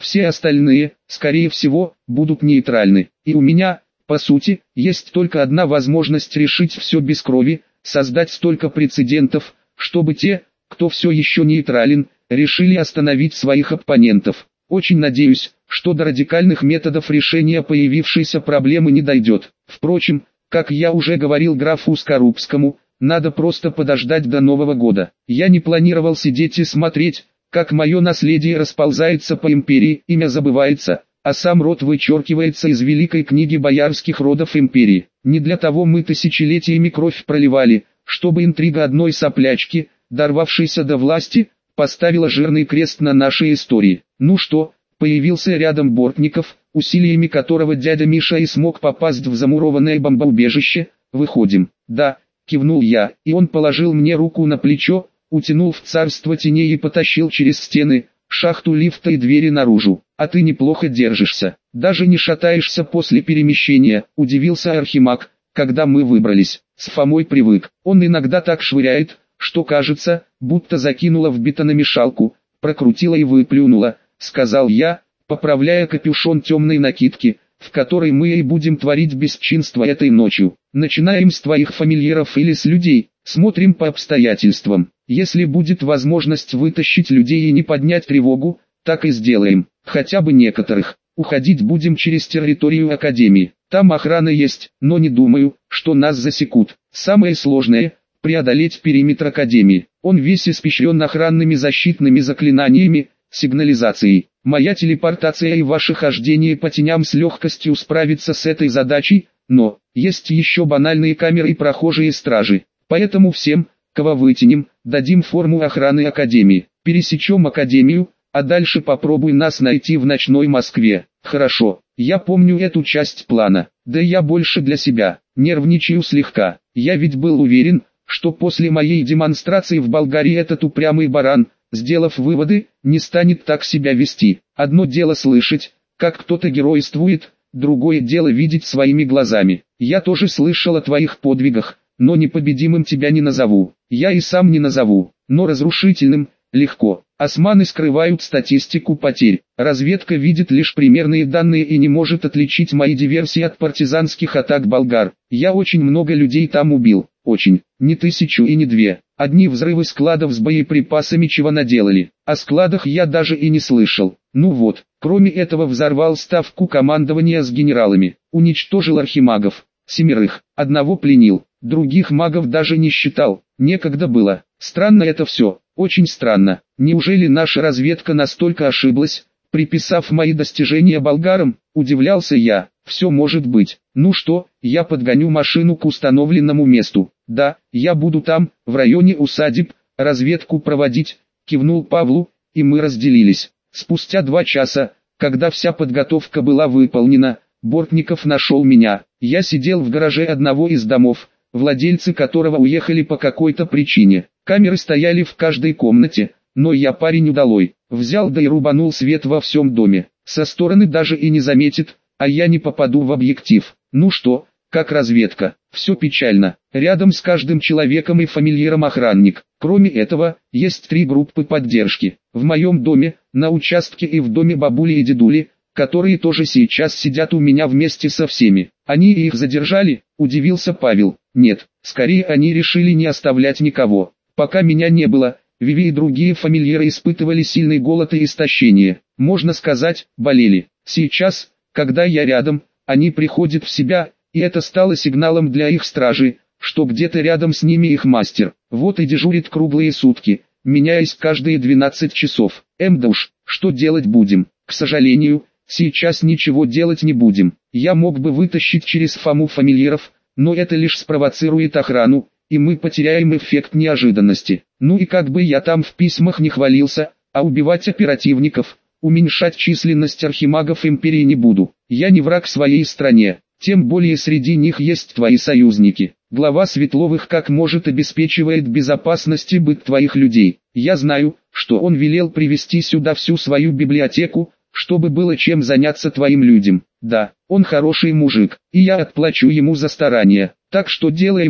Все остальные, скорее всего, будут нейтральны. И у меня, по сути, есть только одна возможность решить все без крови, создать столько прецедентов, чтобы те, кто все еще нейтрален, решили остановить своих оппонентов. Очень надеюсь, что до радикальных методов решения появившейся проблемы не дойдет. Впрочем, как я уже говорил графу Скорубскому, надо просто подождать до Нового года. Я не планировал сидеть и смотреть, как мое наследие расползается по империи, имя забывается, а сам род вычеркивается из великой книги боярских родов империи. Не для того мы тысячелетиями кровь проливали, чтобы интрига одной соплячки, дорвавшейся до власти, поставила жирный крест на нашей истории. Ну что, появился рядом Бортников, усилиями которого дядя Миша и смог попасть в замурованное бомбоубежище. Выходим. Да, кивнул я, и он положил мне руку на плечо, утянул в царство теней и потащил через стены, шахту лифта и двери наружу. А ты неплохо держишься, даже не шатаешься после перемещения, удивился Архимаг, когда мы выбрались. С Фомой привык, он иногда так швыряет, что кажется, будто закинула в бетономешалку, прокрутила и выплюнула, сказал я, поправляя капюшон темной накидки, в которой мы и будем творить бесчинство этой ночью. Начинаем с твоих фамильяров или с людей, смотрим по обстоятельствам. Если будет возможность вытащить людей и не поднять тревогу, так и сделаем, хотя бы некоторых. Уходить будем через территорию Академии. Там охрана есть, но не думаю, что нас засекут. Самое сложное – преодолеть периметр Академии. Он весь испещрен охранными защитными заклинаниями, сигнализацией. Моя телепортация и ваше хождение по теням с легкостью справится с этой задачей, но есть еще банальные камеры и прохожие стражи. Поэтому всем, кого вытянем, дадим форму охраны Академии. Пересечем Академию, а дальше попробуй нас найти в ночной Москве. Хорошо, я помню эту часть плана. Да я больше для себя, нервничаю слегка. Я ведь был уверен, что после моей демонстрации в Болгарии этот упрямый баран, сделав выводы, не станет так себя вести. Одно дело слышать, как кто-то геройствует, другое дело видеть своими глазами. Я тоже слышал о твоих подвигах, но непобедимым тебя не назову. Я и сам не назову, но разрушительным – легко. Османы скрывают статистику потерь. Разведка видит лишь примерные данные и не может отличить мои диверсии от партизанских атак болгар. Я очень много людей там убил. Очень. Не 1000 и не 2. Одни взрывы складов с боеприпасами чего наделали. О складах я даже и не слышал. Ну вот, кроме этого взорвал ставку командования с генералами. Уничтожил архимагов. 7. Одного пленил. Других магов даже не считал. Некогда было. Странно это все. Очень странно. Неужели наша разведка настолько ошиблась, приписав мои достижения болгарам? Удивлялся я. Все может быть. Ну что, я подгоню машину к установленному месту. Да, я буду там, в районе усадеб, разведку проводить, кивнул Павлу, и мы разделились. Спустя 2 часа, когда вся подготовка была выполнена, Бортников нашел меня. Я сидел в гараже одного из домов, владельцы которого уехали по какой-то причине. Камеры стояли в каждой комнате, но я парень удалой. Взял да и рубанул свет во всем доме. Со стороны даже и не заметит, а я не попаду в объектив. Ну что, как разведка? Все печально. Рядом с каждым человеком и фамильяром охранник. Кроме этого, есть 3 группы поддержки. В моем доме, на участке и в доме бабули и дедули, которые тоже сейчас сидят у меня вместе со всеми. Они их задержали? Удивился Павел. Нет, скорее они решили не оставлять никого. Пока меня не было, Виви и другие фамильяры испытывали сильный голод и истощение. Можно сказать, болели. Сейчас, когда я рядом, они приходят в себя, и это стало сигналом для их стражи, что где-то рядом с ними их мастер. Вот и дежурит круглые сутки, меняясь каждые 12 часов. Да уж, что делать будем? К сожалению, сейчас ничего делать не будем. Я мог бы вытащить через Фому фамильяров, но это лишь спровоцирует охрану, и мы потеряем эффект неожиданности. Ну и как бы я там в письмах не хвалился, а убивать оперативников, уменьшать численность архимагов империи не буду. Я не враг своей стране, тем более среди них есть твои союзники. Глава Светловых как может обеспечивает безопасность и быт твоих людей. Я знаю, что он велел привести сюда всю свою библиотеку, чтобы было чем заняться твоим людям. Да, он хороший мужик, и я отплачу ему за старания. Так что делаем-то?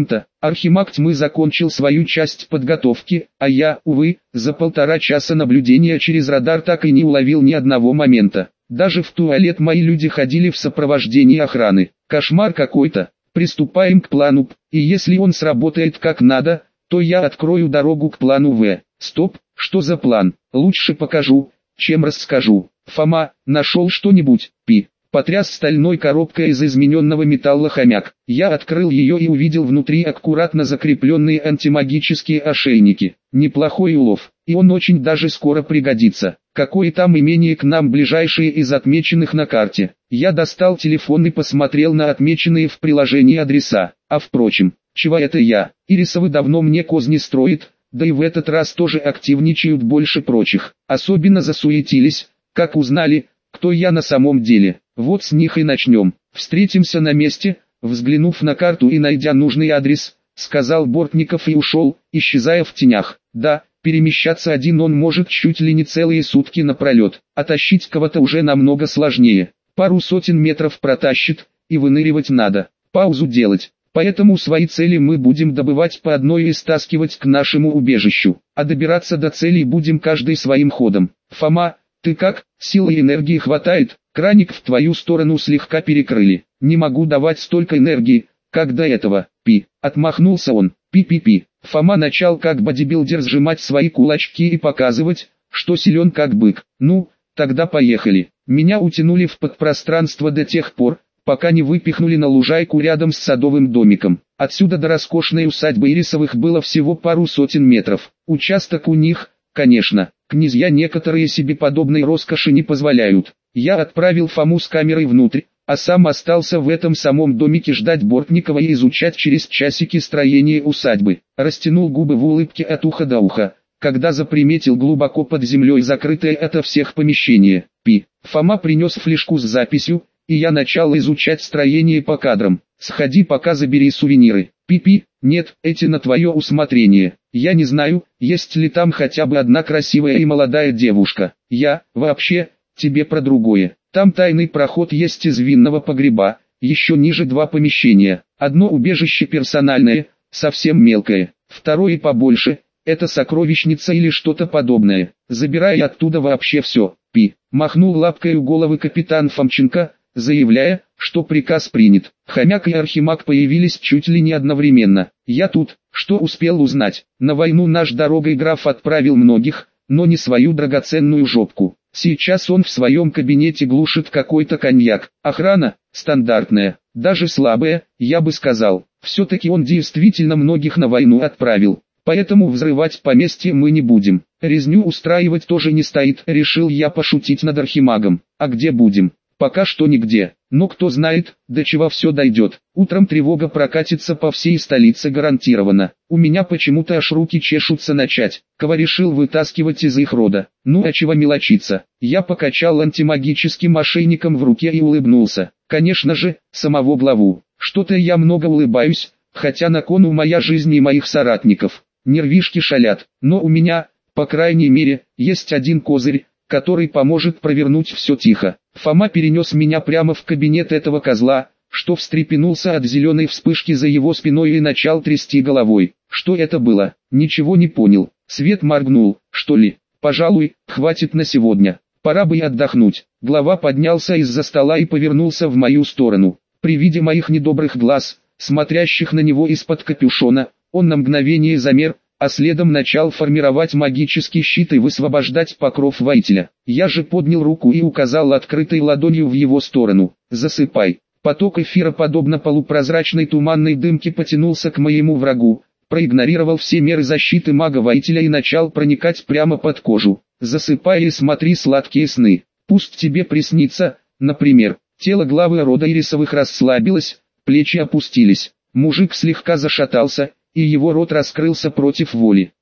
Архимаг тьмы закончил свою часть подготовки, а я, увы, за 1,5 часа наблюдения через радар так и не уловил ни одного момента. Даже в туалет мои люди ходили в сопровождении охраны. Кошмар какой-то. Приступаем к плану П, и если он сработает как надо, то я открою дорогу к плану В. Стоп, что за план? Лучше покажу, чем расскажу. Фома, нашел что-нибудь? Пи. Потряс стальной коробкой из измененного металла хомяк. Я открыл ее и увидел внутри аккуратно закрепленные антимагические ошейники. Неплохой улов, и он очень даже скоро пригодится. Какое там имение к нам ближайшее из отмеченных на карте? Я достал телефон и посмотрел на отмеченные в приложении адреса. А впрочем, чего это я? Ирисовы давно мне козни строит, да и в этот раз тоже активничают больше прочих. Особенно засуетились, как узнали, кто я на самом деле. Вот с них и начнем. Встретимся на месте. Взглянув на карту и найдя нужный адрес, сказал Бортников и ушел, исчезая в тенях. Да, перемещаться один он может чуть ли не целые сутки напролет, а тащить кого-то уже намного сложнее. Пару сотен метров протащит, и выныривать надо, паузу делать. Поэтому свои цели мы будем добывать по одной и стаскивать к нашему убежищу, а добираться до целей будем каждый своим ходом. Фома, ты как, силы и энергии хватает? Краник в твою сторону слегка перекрыли. Не могу давать столько энергии, как до этого. Пи. Отмахнулся он. Пи-пи-пи. Фома начал как бодибилдер сжимать свои кулачки и показывать, что силен как бык. Ну, тогда поехали. Меня утянули в подпространство до тех пор, пока не выпихнули на лужайку рядом с садовым домиком. Отсюда до роскошной усадьбы Ирисовых было всего пару сотен метров. Участок у них, конечно, князья некоторые себе подобной роскоши не позволяют. Я отправил Фому с камерой внутрь, а сам остался в этом самом домике ждать Бортникова и изучать через часики строение усадьбы. Растянул губы в улыбке от уха до уха, когда заприметил глубоко под землей закрытое ото всех помещение. Пи. Фома принес флешку с записью, и я начал изучать строение по кадрам. Сходи пока забери сувениры. Пи-пи, нет, эти на твое усмотрение. Я не знаю, есть ли там хотя бы одна красивая и молодая девушка. Вообще, тебе про другое. Там тайный проход есть из винного погреба, еще ниже 2 помещения. Одно убежище персональное, совсем мелкое. Второе побольше, это сокровищница или что-то подобное. Забирай оттуда вообще все. Пи. Махнул лапкой у головы капитан Фомченко, заявляя, что приказ принят. Хомяк и Архимаг появились чуть ли не одновременно. Я тут, что успел узнать. На войну наш дорогой граф отправил многих, но не свою драгоценную жопку. Сейчас он в своем кабинете глушит какой-то коньяк. Охрана, стандартная, даже слабая, я бы сказал. Все-таки он действительно многих на войну отправил. Поэтому взрывать поместье мы не будем. Резню устраивать тоже не стоит, решил я пошутить над Архимагом. А где будем? Пока что нигде, но кто знает, до чего все дойдет. Утром тревога прокатится по всей столице гарантированно. У меня почему-то аж руки чешутся начать. Кого решил вытаскивать из их рода? Ну а чего мелочиться? Я покачал антимагическим ошейником в руке и улыбнулся. Конечно же, самого главу. Что-то я много улыбаюсь, хотя на кону моя жизнь и моих соратников. Нервишки шалят, но у меня, по крайней мере, есть один козырь, который поможет провернуть все тихо. Фома перенес меня прямо в кабинет этого козла, что встрепенулся от зеленой вспышки за его спиной и начал трясти головой. Что это было? Ничего не понял. Свет моргнул, что ли? Пожалуй, хватит на сегодня. Пора бы и отдохнуть. Глава поднялся из-за стола и повернулся в мою сторону. При виде моих недобрых глаз, смотрящих на него из-под капюшона, он на мгновение замер, а следом начал формировать магический щит и высвобождать покров воителя. Я же поднял руку и указал открытой ладонью в его сторону. «Засыпай». Поток эфира, подобно полупрозрачной туманной дымке, потянулся к моему врагу, проигнорировал все меры защиты мага-воителя и начал проникать прямо под кожу. «Засыпай и смотри сладкие сны. Пусть тебе приснится, например». Тело главы рода Ирисовых расслабилось, плечи опустились. Мужик слегка зашатался, и его рот раскрылся против воли.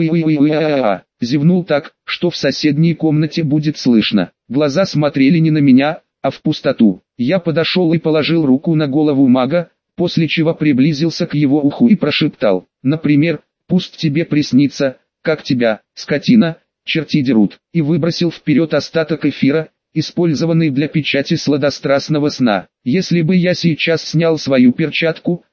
Зевнул так, что в соседней комнате будет слышно. Глаза смотрели не на меня, а в пустоту. Я подошел и положил руку на голову мага, после чего приблизился к его уху и прошептал. Например, «Пусть тебе приснится, как тебя, скотина, черти дерут», и выбросил вперед остаток эфира, использованный для печати сладострастного сна. Если бы я сейчас снял свою перчатку,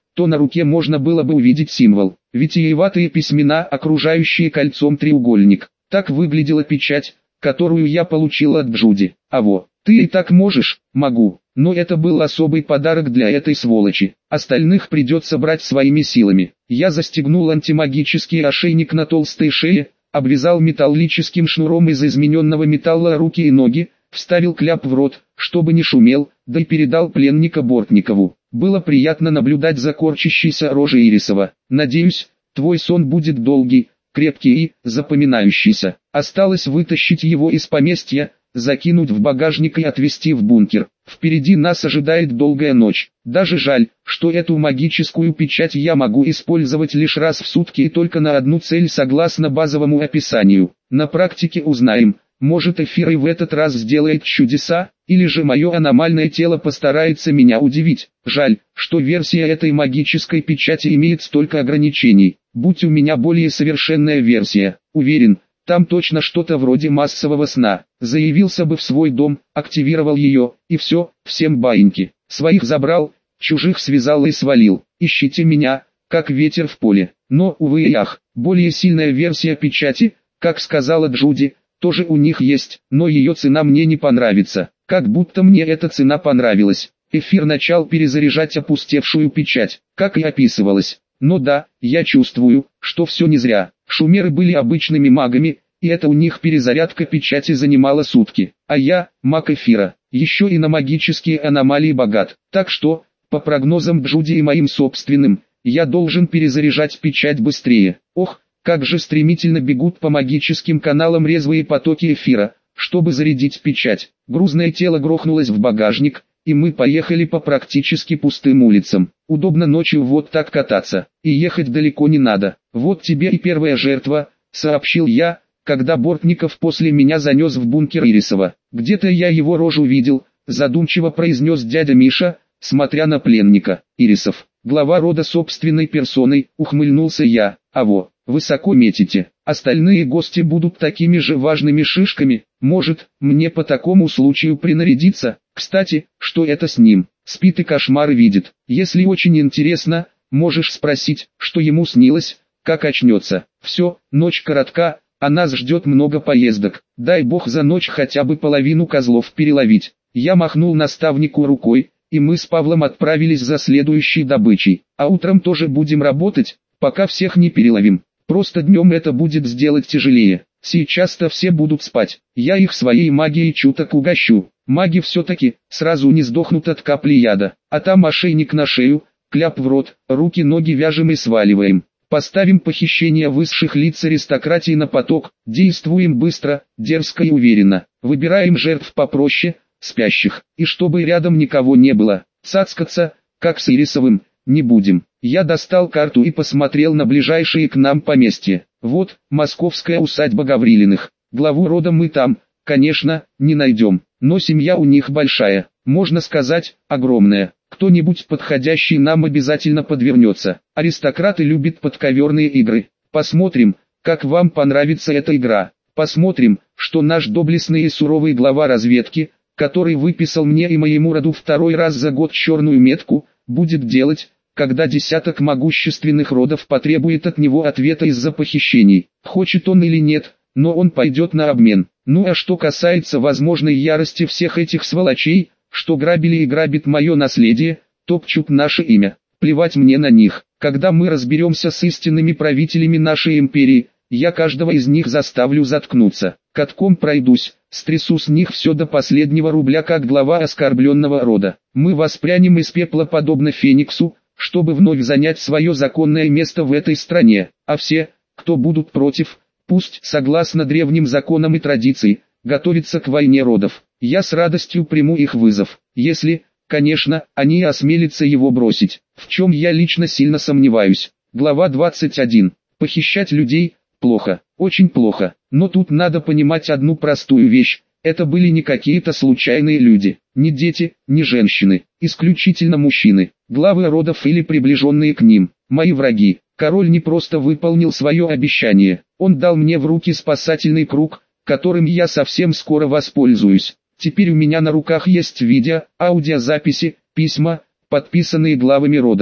то на руке можно было бы увидеть символ. Витиеватые письмена, окружающие кольцом треугольник. Так выглядела печать, которую я получил от Джуди. Ты и так можешь? Могу. Но это был особый подарок для этой сволочи. Остальных придется брать своими силами. Я застегнул антимагический ошейник на толстой шее, обвязал металлическим шнуром из измененного металла руки и ноги, вставил кляп в рот, чтобы не шумел, да и передал пленника Бортникову. Было приятно наблюдать за корчащейся рожей Ирисова. Надеюсь, твой сон будет долгий, крепкий и запоминающийся. Осталось вытащить его из поместья, закинуть в багажник и отвезти в бункер. Впереди нас ожидает долгая ночь. Даже жаль, что эту магическую печать я могу использовать лишь раз в сутки и только на одну цель согласно базовому описанию. На практике узнаем, может эфир и в этот раз сделает чудеса, или же мое аномальное тело постарается меня удивить. Жаль, что версия этой магической печати имеет столько ограничений. Будь у меня более совершенная версия, уверен, там точно что-то вроде массового сна. Заявился бы в свой дом, активировал ее, и все, всем баиньки. Своих забрал, чужих связал и свалил. Ищите меня, как ветер в поле. Но, увы и ах, более сильная версия печати, как сказала Джуди, тоже у них есть, но ее цена мне не понравится. Как будто мне эта цена понравилась. Эфир начал перезаряжать опустевшую печать, как и описывалось. Но да, я чувствую, что все не зря. Шумеры были обычными магами, и это у них перезарядка печати занимала сутки. А я, маг эфира, еще и на магические аномалии богат. Так что, по прогнозам Джуди и моим собственным, я должен перезаряжать печать быстрее. Ох, как же стремительно бегут по магическим каналам резвые потоки эфира, чтобы зарядить печать. Грузное тело грохнулось в багажник, и мы поехали по практически пустым улицам. Удобно ночью вот так кататься, и ехать далеко не надо. Вот тебе и первая жертва, сообщил я, когда Бортников после меня занес в бункер Ирисова. Где-то я его рожу видел, задумчиво произнес дядя Миша, смотря на пленника. Ирисов, глава рода собственной персоной, ухмыльнулся я. Высоко метите. Остальные гости будут такими же важными шишками. Может, мне по такому случаю принарядиться? Кстати, что это с ним? Спит и кошмары видит. Если очень интересно, можешь спросить, что ему снилось, как очнется. Все, ночь коротка, а нас ждет много поездок. Дай бог за ночь хотя бы половину козлов переловить. Я махнул наставнику рукой, и мы с Павлом отправились за следующей добычей. А утром тоже будем работать, пока всех не переловим. Просто днем это будет сделать тяжелее. Сейчас-то все будут спать. Я их своей магией чуток угощу. Маги все-таки сразу не сдохнут от капли яда. А там ошейник на шею, кляп в рот, руки-ноги вяжем и сваливаем. Поставим похищение высших лиц аристократии на поток. Действуем быстро, дерзко и уверенно. Выбираем жертв попроще, спящих. И чтобы рядом никого не было. Цацкаться, как с Ирисовым, не будем. Я достал карту и посмотрел на ближайшие к нам поместья. Вот, московская усадьба Гаврилиных. Главу рода мы там, конечно, не найдем. Но семья у них большая, можно сказать, огромная. Кто-нибудь подходящий нам обязательно подвернется. Аристократы любят подковерные игры. Посмотрим, как вам понравится эта игра. Посмотрим, что наш доблестный и суровый глава разведки, который выписал мне и моему роду второй раз за год черную метку, будет делать, когда десяток могущественных родов потребует от него ответа из-за похищений. Хочет он или нет, но он пойдет на обмен. Ну а что касается возможной ярости всех этих сволочей, что грабили и грабит мое наследие, топчут наше имя. Плевать мне на них. Когда мы разберемся с истинными правителями нашей империи, я каждого из них заставлю заткнуться. Катком пройдусь, стрясу с них все до последнего рубля как глава оскорбленного рода. Мы воспрянем из пепла подобно Фениксу, чтобы вновь занять свое законное место в этой стране. А все, кто будут против, пусть, согласно древним законам и традициям, готовятся к войне родов. Я с радостью приму их вызов, если, конечно, они осмелятся его бросить, в чем я лично сильно сомневаюсь. Глава 21. Похищать людей – плохо, очень плохо, но тут надо понимать одну простую вещь. Это были не какие-то случайные люди, не дети, не женщины, исключительно мужчины, главы родов или приближенные к ним, мои враги. Король не просто выполнил свое обещание, он дал мне в руки спасательный круг, которым я совсем скоро воспользуюсь. Теперь у меня на руках есть видео, аудиозаписи, письма, подписанные главами родов.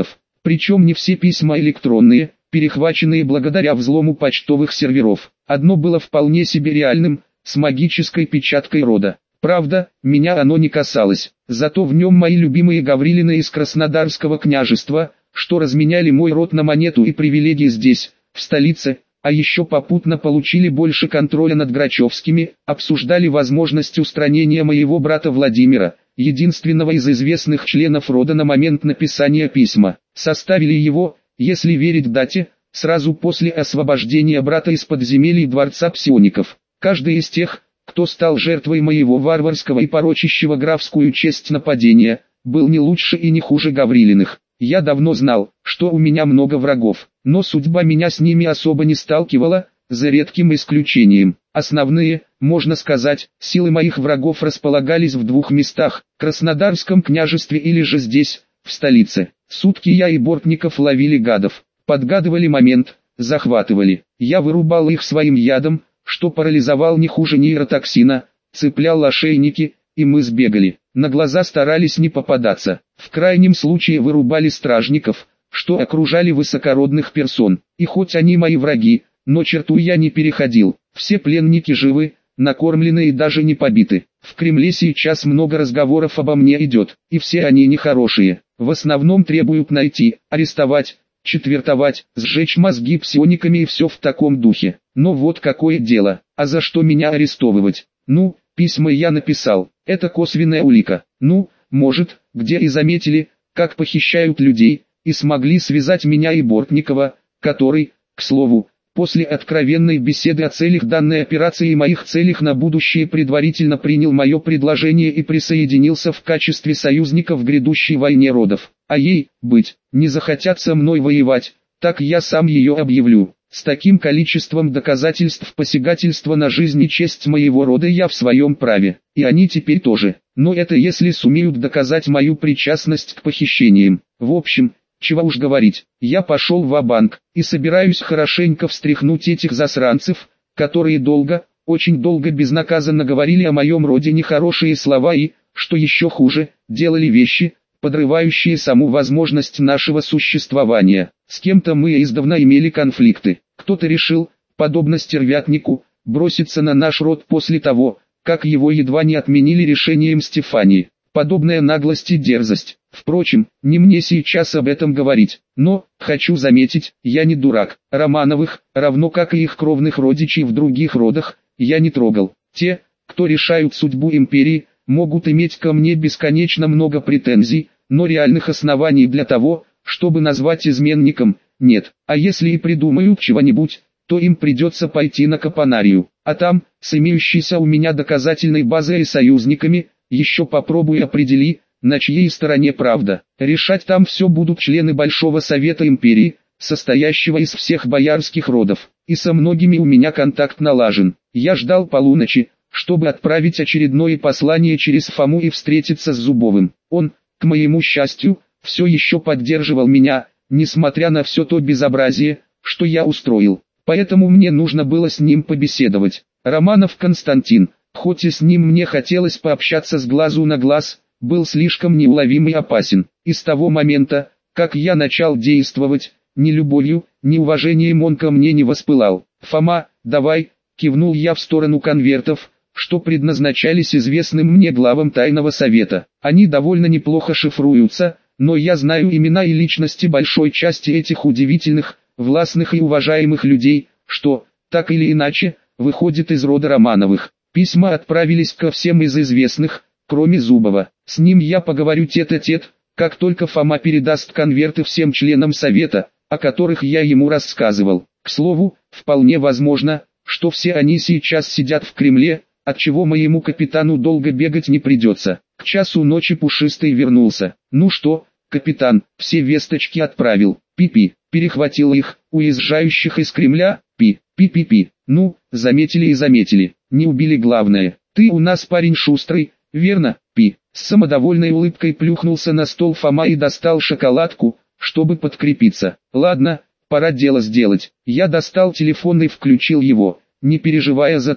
Причем не все письма электронные, перехваченные благодаря взлому почтовых серверов. Одно было вполне себе реальным, с магической печаткой рода. Правда, меня оно не касалось, зато в нем мои любимые Гаврилины из Краснодарского княжества, что разменяли мой род на монету и привилегии здесь, в столице, а еще попутно получили больше контроля над Грачевскими, обсуждали возможность устранения моего брата Владимира, единственного из известных членов рода на момент написания письма. Составили его, если верить дате, сразу после освобождения брата из подземелий дворца псиоников. Каждый из тех, кто стал жертвой моего варварского и порочащего графскую честь нападения, был не лучше и не хуже Гаврилиных. Я давно знал, что у меня много врагов, но судьба меня с ними особо не сталкивала, за редким исключением. Основные, можно сказать, силы моих врагов располагались в двух местах, Краснодарском княжестве или же здесь, в столице. Сутки я и Бортников ловили гадов, подгадывали момент, захватывали. Я вырубал их своим ядом, что парализовал не хуже нейротоксина, цеплял ошейники, и мы сбегали. На глаза старались не попадаться. В крайнем случае вырубали стражников, что окружали высокородных персон. И хоть они мои враги, но черту я не переходил. Все пленники живы, накормлены и даже не побиты. В Кремле сейчас много разговоров обо мне идет, и все они нехорошие. В основном требуют найти, арестовать, четвертовать, сжечь мозги псиониками и все в таком духе. Но вот какое дело, а за что меня арестовывать? Ну, письма я написал, это косвенная улика. Ну, может, где и заметили, как похищают людей, и смогли связать меня и Бортникова, который, к слову, после откровенной беседы о целях данной операции и моих целях на будущее предварительно принял мое предложение и присоединился в качестве союзника в грядущей войне родов. А ей, быть, не захотят со мной воевать, так я сам ее объявлю. С таким количеством доказательств посягательства на жизнь и честь моего рода я в своем праве, и они теперь тоже. Но это если сумеют доказать мою причастность к похищениям. В общем, чего уж говорить, я пошел ва-банк, и собираюсь хорошенько встряхнуть этих засранцев, которые долго, очень долго безнаказанно говорили о моем роде нехорошие слова и, что еще хуже, делали вещи, подрывающие саму возможность нашего существования. С кем-то мы издавна имели конфликты. Кто-то решил, подобно стервятнику, броситься на наш род после того, как его едва не отменили решением Стефании. Подобная наглость и дерзость. Впрочем, не мне сейчас об этом говорить. Но, хочу заметить, я не дурак. Романовых, равно как и их кровных родичей в других родах, я не трогал. Те, кто решают судьбу империи, могут иметь ко мне бесконечно много претензий, но реальных оснований для того, чтобы назвать изменником, нет. А если и придумают чего-нибудь, то им придется пойти на Капонарию. А там, с имеющейся у меня доказательной базой и союзниками, еще попробуй определи, на чьей стороне правда. Решать там все будут члены Большого Совета Империи, состоящего из всех боярских родов. И со многими у меня контакт налажен. Я ждал полуночи, чтобы отправить очередное послание через Фому и встретиться с Зубовым. Он, к моему счастью, все еще поддерживал меня, несмотря на все то безобразие, что я устроил. Поэтому мне нужно было с ним побеседовать. Романов Константин, хоть и с ним мне хотелось пообщаться с глазу на глаз, был слишком неуловим и опасен. И с того момента, как я начал действовать, ни любовью, ни уважением он ко мне не воспылал. «Фома, давай», — кивнул я в сторону конвертов, что предназначались известным мне главам тайного совета. Они довольно неплохо шифруются, но я знаю имена и личности большой части этих удивительных, властных и уважаемых людей, что, так или иначе, выходит из рода Романовых. Письма отправились ко всем из известных, кроме Зубова. С ним я поговорю тет-а-тет, как только Фома передаст конверты всем членам совета, о которых я ему рассказывал. К слову, вполне возможно, что все они сейчас сидят в Кремле, отчего моему капитану долго бегать не придется. К часу ночи Пушистый вернулся. «Ну что, капитан, все весточки отправил?» «Пи-пи», перехватил их, уезжающих из Кремля, «пи-пи-пи-пи». «Ну, заметили и заметили, не убили главное. Ты у нас парень шустрый, верно, Пи?» С самодовольной улыбкой плюхнулся на стол Фома и достал шоколадку, чтобы подкрепиться. «Ладно, пора дело сделать». Я достал телефон и включил его, не переживая за то,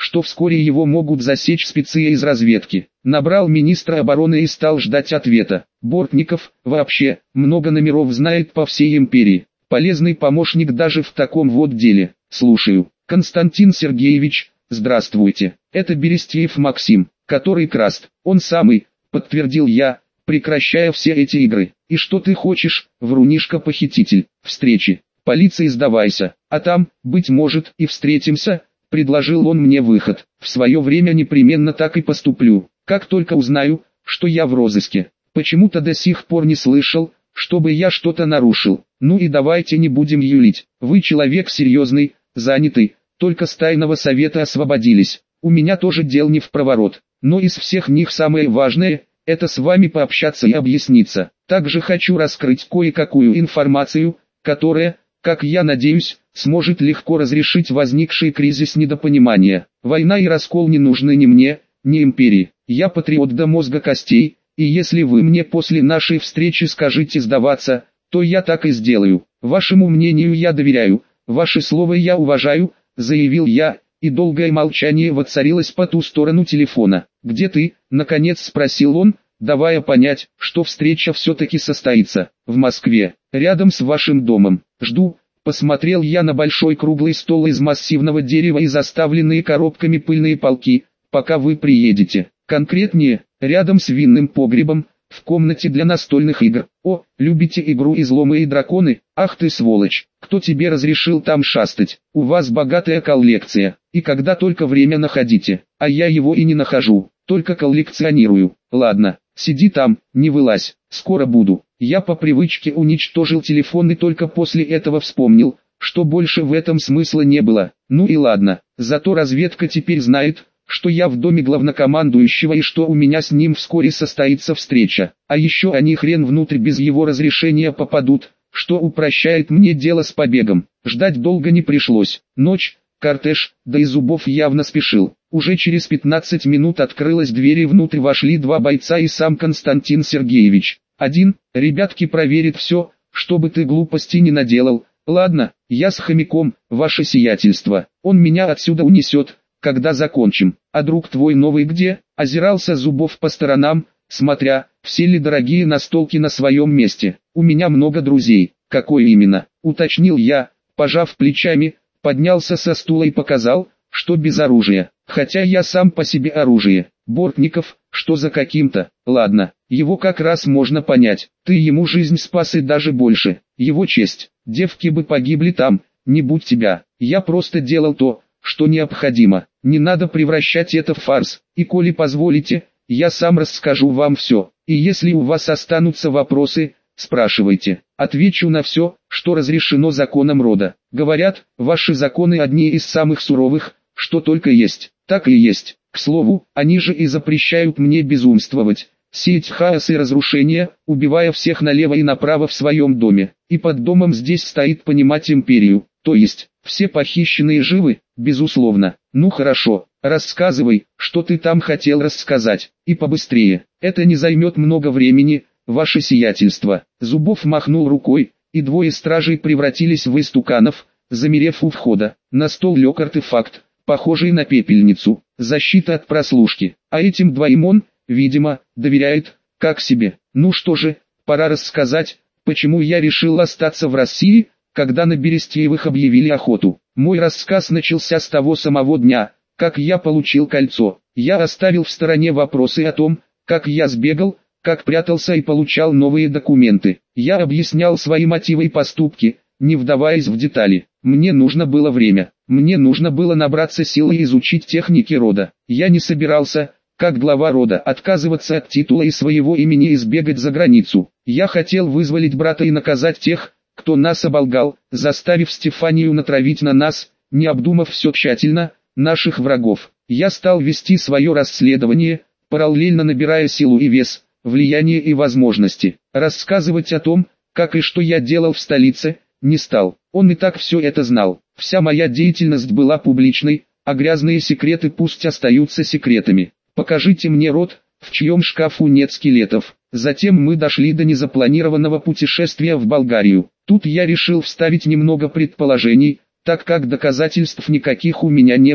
что вскоре его могут засечь спецы из разведки. Набрал министра обороны и стал ждать ответа. Бортников, вообще, много номеров знает по всей империи. Полезный помощник даже в таком вот деле. Слушаю. Константин Сергеевич, здравствуйте. Это Берестеев Максим, который краст. Он самый, подтвердил я, прекращая все эти игры. И что ты хочешь, врунишка-похититель? Встречи. Полиции сдавайся. А там, быть может, и встретимся. Предложил он мне выход. В свое время непременно так и поступлю. Как только узнаю, что я в розыске. Почему-то до сих пор не слышал, чтобы я что-то нарушил. Ну и давайте не будем юлить. Вы человек серьезный, занятый, только с тайного совета освободились. У меня тоже дел не впроворот. Но из всех них самое важное – это с вами пообщаться и объясниться. Также хочу раскрыть кое-какую информацию, которая, как я надеюсь, сможет легко разрешить возникший кризис недопонимания. Война и раскол не нужны ни мне, ни империи. Я патриот до мозга костей, и если вы мне после нашей встречи скажете сдаваться, то я так и сделаю. Вашему мнению я доверяю, ваше слово я уважаю, заявил я, и долгое молчание воцарилось по ту сторону телефона. «Где ты?» – наконец спросил он, давая понять, что встреча все-таки состоится. «В Москве, рядом с вашим домом. Жду». Посмотрел я на большой круглый стол из массивного дерева и заставленные коробками пыльные полки, пока вы приедете. Конкретнее, рядом с винным погребом, в комнате для настольных игр. О, любите игру «Изломы и драконы»? Ах ты сволочь, кто тебе разрешил там шастать? У вас богатая коллекция, и когда только время находите, а я его и не нахожу, только коллекционирую. Ладно, сиди там, не вылазь, скоро буду. Я по привычке уничтожил телефон и только после этого вспомнил, что больше в этом смысла не было. Ну и ладно, зато разведка теперь знает, что я в доме главнокомандующего и что у меня с ним вскоре состоится встреча. А еще они хрен внутрь без его разрешения попадут, что упрощает мне дело с побегом. Ждать долго не пришлось. Ночь, кортеж, да и Зубов явно спешил. Уже через 15 минут открылась дверь и внутрь вошли два бойца и сам Константин Сергеевич. Один, ребятки, проверит все, чтобы ты глупости не наделал. Ладно, я с хомяком, ваше сиятельство. Он меня отсюда унесет, когда закончим. А друг твой новый где? Озирался Зубов по сторонам, смотря, все ли дорогие настолки на своем месте. У меня много друзей. Какой именно? Уточнил я, пожав плечами, поднялся со стула и показал, что без оружия. Хотя я сам по себе оружие. Бортников, что за каким-то? Ладно, его как раз можно понять. Ты ему жизнь спас и даже больше. Его честь. Девки бы погибли там, не будь тебя. Я просто делал то, что необходимо. Не надо превращать это в фарс. И коли позволите, я сам расскажу вам все. И если у вас останутся вопросы, спрашивайте. Отвечу на все, что разрешено законом рода. Говорят, ваши законы одни из самых суровых, что только есть. Так и есть. К слову, они же и запрещают мне безумствовать, сеять хаос и разрушения, убивая всех налево и направо в своем доме. И под домом здесь стоит понимать империю, то есть, все похищенные живы, безусловно. Ну хорошо, рассказывай, что ты там хотел рассказать, и побыстрее. Это не займет много времени, ваше сиятельство. Зубов махнул рукой, и двое стражей превратились в истуканов, замерев у входа. На стол лег артефакт, похожий на пепельницу, защита от прослушки. А этим двоим он, видимо, доверяет, как себе. Ну что же, пора рассказать, почему я решил остаться в России, когда на Берестеевых объявили охоту. Мой рассказ начался с того самого дня, как я получил кольцо. Я оставил в стороне вопросы о том, как я сбегал, как прятался и получал новые документы. Я объяснял свои мотивы и поступки, не вдаваясь в детали. Мне нужно было время. Мне нужно было набраться сил и изучить техники рода. Я не собирался, как глава рода, отказываться от титула и своего имени и сбегать за границу. Я хотел вызволить брата и наказать тех, кто нас оболгал, заставив Стефанию натравить на нас, не обдумав все тщательно, наших врагов. Я стал вести свое расследование, параллельно набирая силу и вес, влияние и возможности. Рассказывать о том, как и что я делал в столице, не стал. Он и так все это знал. Вся моя деятельность была публичной, а грязные секреты пусть остаются секретами. Покажите мне род, в чьем шкафу нет скелетов. Затем мы дошли до незапланированного путешествия в Болгарию. Тут я решил вставить немного предположений, так как доказательств никаких у меня не было.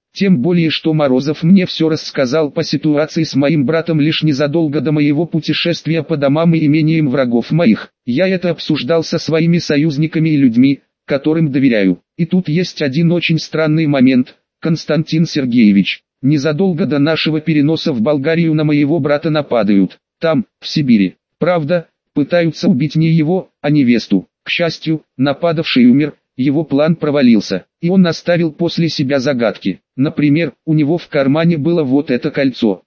Тем более, что Морозов мне все рассказал по ситуации с моим братом лишь незадолго до моего путешествия по домам и имениям врагов моих. Я это обсуждал со своими союзниками и людьми, которым доверяю. И тут есть один очень странный момент, Константин Сергеевич. Незадолго до нашего переноса в Болгарию на моего брата нападают. Там, в Сибири. Правда, пытаются убить не его, а невесту. К счастью, нападавший умер, его план провалился, и он оставил после себя загадки. Например, у него в кармане было вот это кольцо.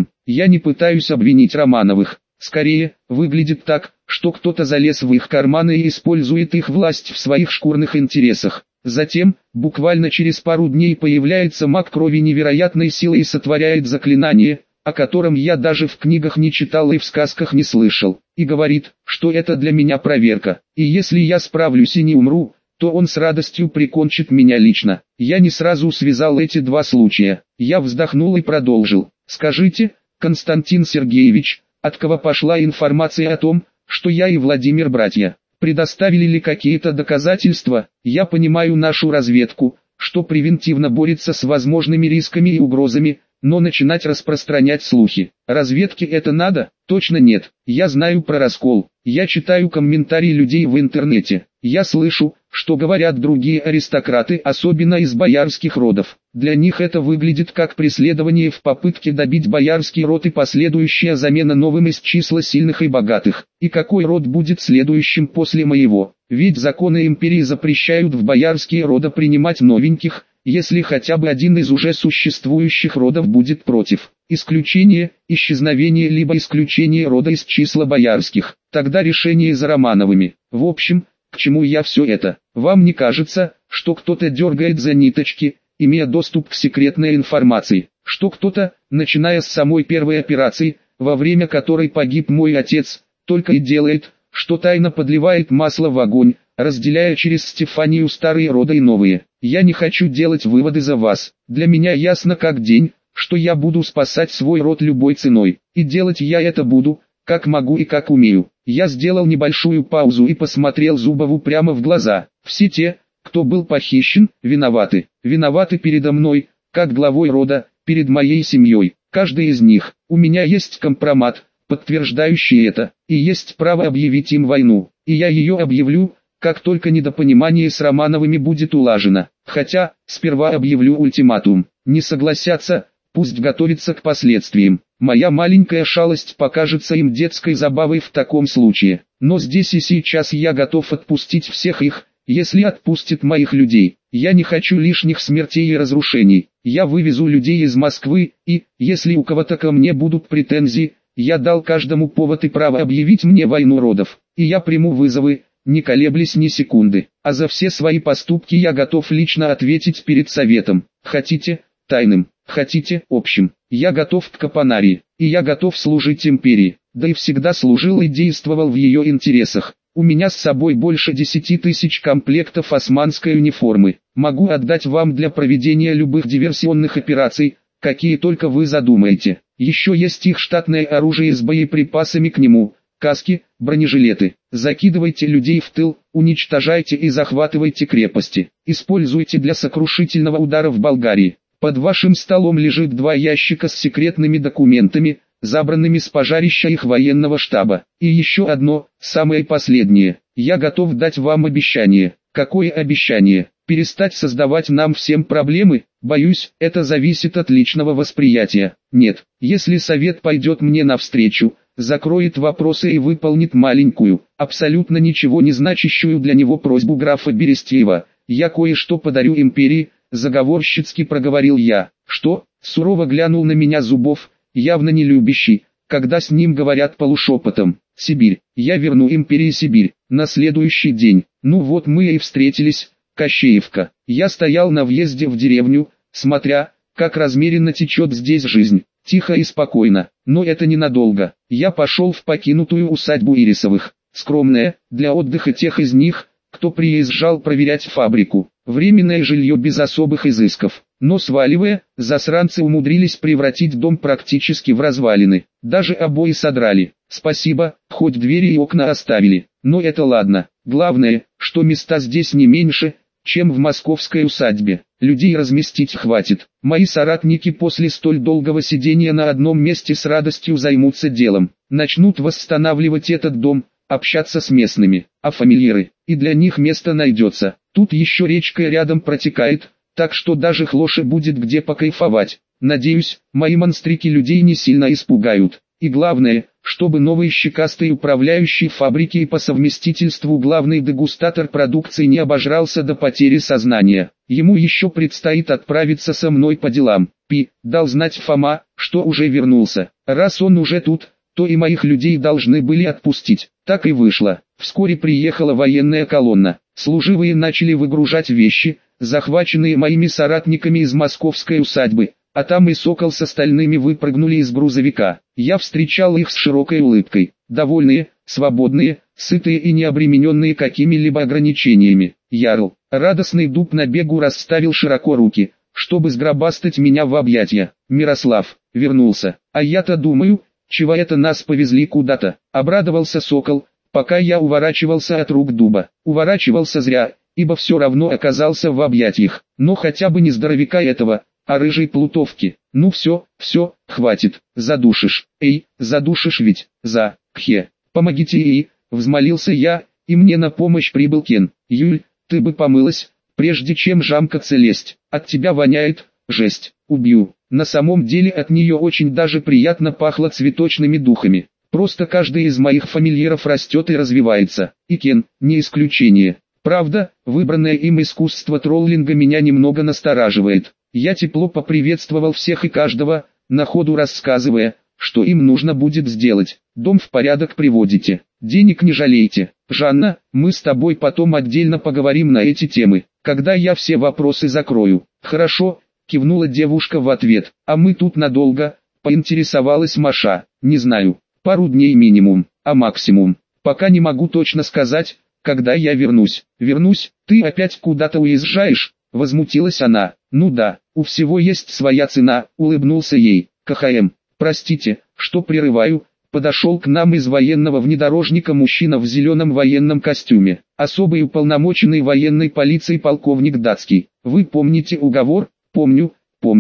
Я не пытаюсь обвинить Романовых. Скорее, выглядит так, что кто-то залез в их карманы и использует их власть в своих шкурных интересах. Затем, буквально через пару дней появляется маг крови невероятной силы и сотворяет заклинание, о котором я даже в книгах не читал и в сказках не слышал, и говорит, что это для меня проверка, и если я справлюсь и не умру, то он с радостью прикончит меня лично. Я не сразу связал эти два случая. Я вздохнул и продолжил. Скажите, Константин Сергеевич, от кого пошла информация о том, что я и Владимир братья? Предоставили ли какие-то доказательства? Я понимаю нашу разведку, что превентивно борется с возможными рисками и угрозами, но начинать распространять слухи. Разведке это надо? Точно нет. Я знаю про раскол. Я читаю комментарии людей в интернете. Я слышу, что говорят другие аристократы, особенно из боярских родов. Для них это выглядит как преследование в попытке добить боярский род и последующая замена новым из числа сильных и богатых. И какой род будет следующим после моего? Ведь законы империи запрещают в боярские рода принимать новеньких, если хотя бы один из уже существующих родов будет против. Исключение, исчезновение либо исключение рода из числа боярских. Тогда решение за Романовыми. В общем, к чему я все это? Вам не кажется, что кто-то дергает за ниточки, имея доступ к секретной информации? Что кто-то, начиная с самой первой операции, во время которой погиб мой отец, только и делает, что тайно подливает масло в огонь, разделяя через Стефанию старые рода и новые. Я не хочу делать выводы за вас. Для меня ясно как день, что я буду спасать свой род любой ценой. И делать я это буду, как могу и как умею. Я сделал небольшую паузу и посмотрел Зубову прямо в глаза. Все те, кто был похищен, виноваты. Виноваты передо мной, как главой рода, перед моей семьей. Каждый из них. У меня есть компромат, подтверждающий это, и есть право объявить им войну. И я ее объявлю, как только недопонимание с Романовыми будет улажено. Хотя, сперва объявлю ультиматум. Не согласятся, пусть готовятся к последствиям. Моя маленькая шалость покажется им детской забавой в таком случае. Но здесь и сейчас я готов отпустить всех их, если отпустят моих людей. Я не хочу лишних смертей и разрушений. Я вывезу людей из Москвы, и, если у кого-то ко мне будут претензии, я дал каждому повод и право объявить мне войну родов. И я приму вызовы, не колеблясь ни секунды. А за все свои поступки я готов лично ответить перед советом. Хотите, тайным, хотите, общим. Я готов к капонарии, и я готов служить империи. Да и всегда служил и действовал в ее интересах. У меня с собой больше 10 тысяч комплектов османской униформы. Могу отдать вам для проведения любых диверсионных операций, какие только вы задумаете. Еще есть их штатное оружие с боеприпасами к нему, каски, бронежилеты. Закидывайте людей в тыл, уничтожайте и захватывайте крепости. Используйте для сокрушительного удара в Болгарии. Под вашим столом лежит 2 ящика с секретными документами, забранными с пожарища их военного штаба. И еще одно, самое последнее. Я готов дать вам обещание. Какое обещание? Перестать создавать нам всем проблемы? Боюсь, это зависит от личного восприятия. Нет, если совет пойдет мне навстречу, закроет вопросы и выполнит маленькую, абсолютно ничего не значащую для него просьбу графа Берестеева, я кое-что подарю империи, заговорщицки проговорил я. Что? Сурово глянул на меня Зубов, явно не любящий, когда с ним говорят полушепотом. Сибирь. Я верну империи Сибирь. На следующий день. Ну вот мы и встретились, Кощеевка. Я стоял на въезде в деревню, смотря, как размеренно течет здесь жизнь. Тихо и спокойно, но это ненадолго. Я пошел в покинутую усадьбу Ирисовых. Скромная, для отдыха тех из них, кто приезжал проверять фабрику. Временное жилье без особых изысков. Но сваливая, засранцы умудрились превратить дом практически в развалины. Даже обои содрали. Спасибо, хоть двери и окна оставили. Но это ладно. Главное, что места здесь не меньше, чем в московской усадьбе. Людей разместить хватит. Мои соратники после столь долгого сидения на одном месте с радостью займутся делом. Начнут восстанавливать этот дом, общаться с местными, а фамильяры, и для них место найдется. Тут еще речка рядом протекает, так что даже Хлоше будет где покайфовать. Надеюсь, мои монстрики людей не сильно испугают. И главное, чтобы новый щекастый управляющий фабрики и по совместительству главный дегустатор продукции не обожрался до потери сознания. Ему еще предстоит отправиться со мной по делам. Дал знать Фома, что уже вернулся. Раз он уже тут, то и моих людей должны были отпустить. Так и вышло. Вскоре приехала военная колонна. Служивые начали выгружать вещи, захваченные моими соратниками из московской усадьбы. А там и Сокол с остальными выпрыгнули из грузовика. Я встречал их с широкой улыбкой. Довольные, свободные, сытые и не обремененные какими-либо ограничениями. Ярл, радостный дуб на бегу расставил широко руки, чтобы сгробастать меня в объятия. Мирослав вернулся. А я-то думаю, чего это нас повезли куда-то. Обрадовался Сокол, пока я уворачивался от рук дуба. Уворачивался зря, ибо все равно оказался в объятиях. Но хотя бы не здоровяка этого, а рыжей плутовки. Ну все, хватит, задушишь. Эй, задушишь ведь, помогите ей, взмолился я, и мне на помощь прибыл Кен. Юль, ты бы помылась, прежде чем жамкаться лезть, от тебя воняет, жесть, убью. На самом деле от нее очень даже приятно пахло цветочными духами. Просто каждый из моих фамильяров растет и развивается, и Кен, не исключение. Правда, выбранное им искусство троллинга меня немного настораживает. Я тепло поприветствовал всех и каждого, на ходу рассказывая, что им нужно будет сделать. Дом в порядок приводите, денег не жалейте. Жанна, мы с тобой потом отдельно поговорим на эти темы, когда я все вопросы закрою. Хорошо, кивнула девушка в ответ. А мы тут надолго, поинтересовалась Маша. Не знаю, пару дней минимум, а максимум. Пока не могу точно сказать, когда я вернусь. Вернусь, ты опять куда-то уезжаешь? Возмутилась она. Ну да, у всего есть своя цена, улыбнулся ей. КХМ, простите, что прерываю, подошел к нам из военного внедорожника мужчина в зеленом военном костюме. Особый уполномоченный военной полиции полковник Датский. Вы помните уговор? Помню.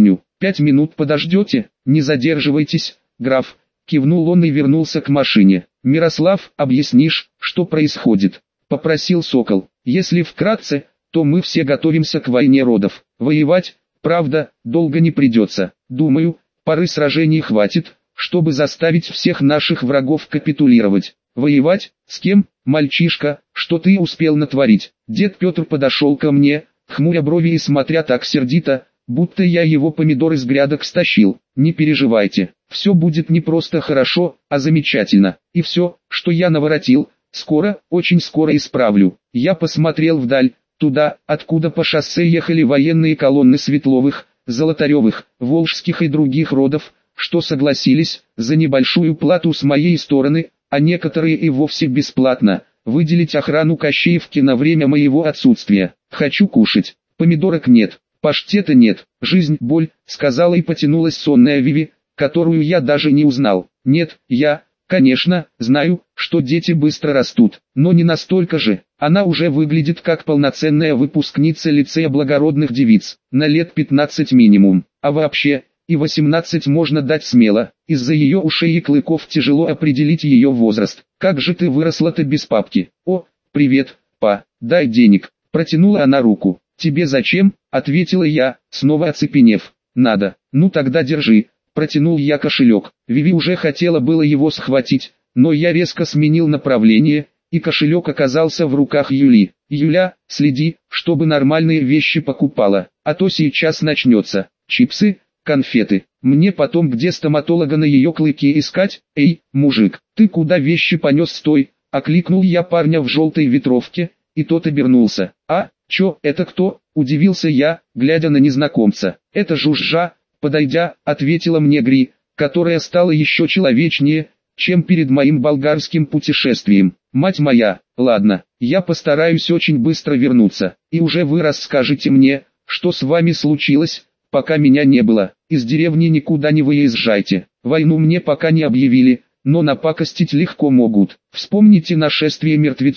5 минут подождете, не задерживайтесь, граф. Кивнул он и вернулся к машине. Мирослав, объяснишь, что происходит? Попросил Сокол. Если вкратце, то мы все готовимся к войне родов. Воевать, правда, долго не придется. Думаю, пары сражений хватит, чтобы заставить всех наших врагов капитулировать. Воевать? С кем, мальчишка, что ты успел натворить? Дед Петр подошел ко мне, хмуря брови и смотря так сердито, будто я его помидоры с грядок стащил. Не переживайте, все будет не просто хорошо, а замечательно. И все, что я наворотил, скоро, очень скоро исправлю. Я посмотрел вдаль, туда, откуда по шоссе ехали военные колонны Светловых, Золотаревых, Волжских и других родов, что согласились, за небольшую плату с моей стороны, а некоторые и вовсе бесплатно, выделить охрану Кощеевки на время моего отсутствия. Хочу кушать, помидорок нет, паштета нет, жизнь боль, сказала и потянулась сонная Виви, которую я даже не узнал. Нет, я, конечно, знаю, что дети быстро растут, но не настолько же. Она уже выглядит как полноценная выпускница лицея благородных девиц, на лет 15 минимум, а вообще, и 18 можно дать смело, из-за ее ушей и клыков тяжело определить ее возраст. Как же ты выросла-то без папки? О, привет, па, дай денег, протянула она руку. Тебе зачем? Ответила я, снова оцепенев. Надо, ну тогда держи. Протянул я кошелек. Виви уже хотела было его схватить, но я резко сменил направление, и кошелек оказался в руках Юли. Юля, следи, чтобы нормальные вещи покупала, а то сейчас начнется. Чипсы, конфеты. Мне потом где стоматолога на ее клыки искать? Эй, мужик, ты куда вещи понес, стой? Окликнул я парня в желтой ветровке, и тот обернулся. А, чё, это кто? Удивился я, глядя на незнакомца. Это Жужжа. Подойдя, ответила мне Гри, которая стала еще человечнее, чем перед моим болгарским путешествием. Мать моя, ладно, я постараюсь очень быстро вернуться, и уже вы расскажете мне, что с вами случилось, пока меня не было. Из деревни никуда не выезжайте, войну мне пока не объявили, но напакостить легко могут. Вспомните нашествие мертвецов,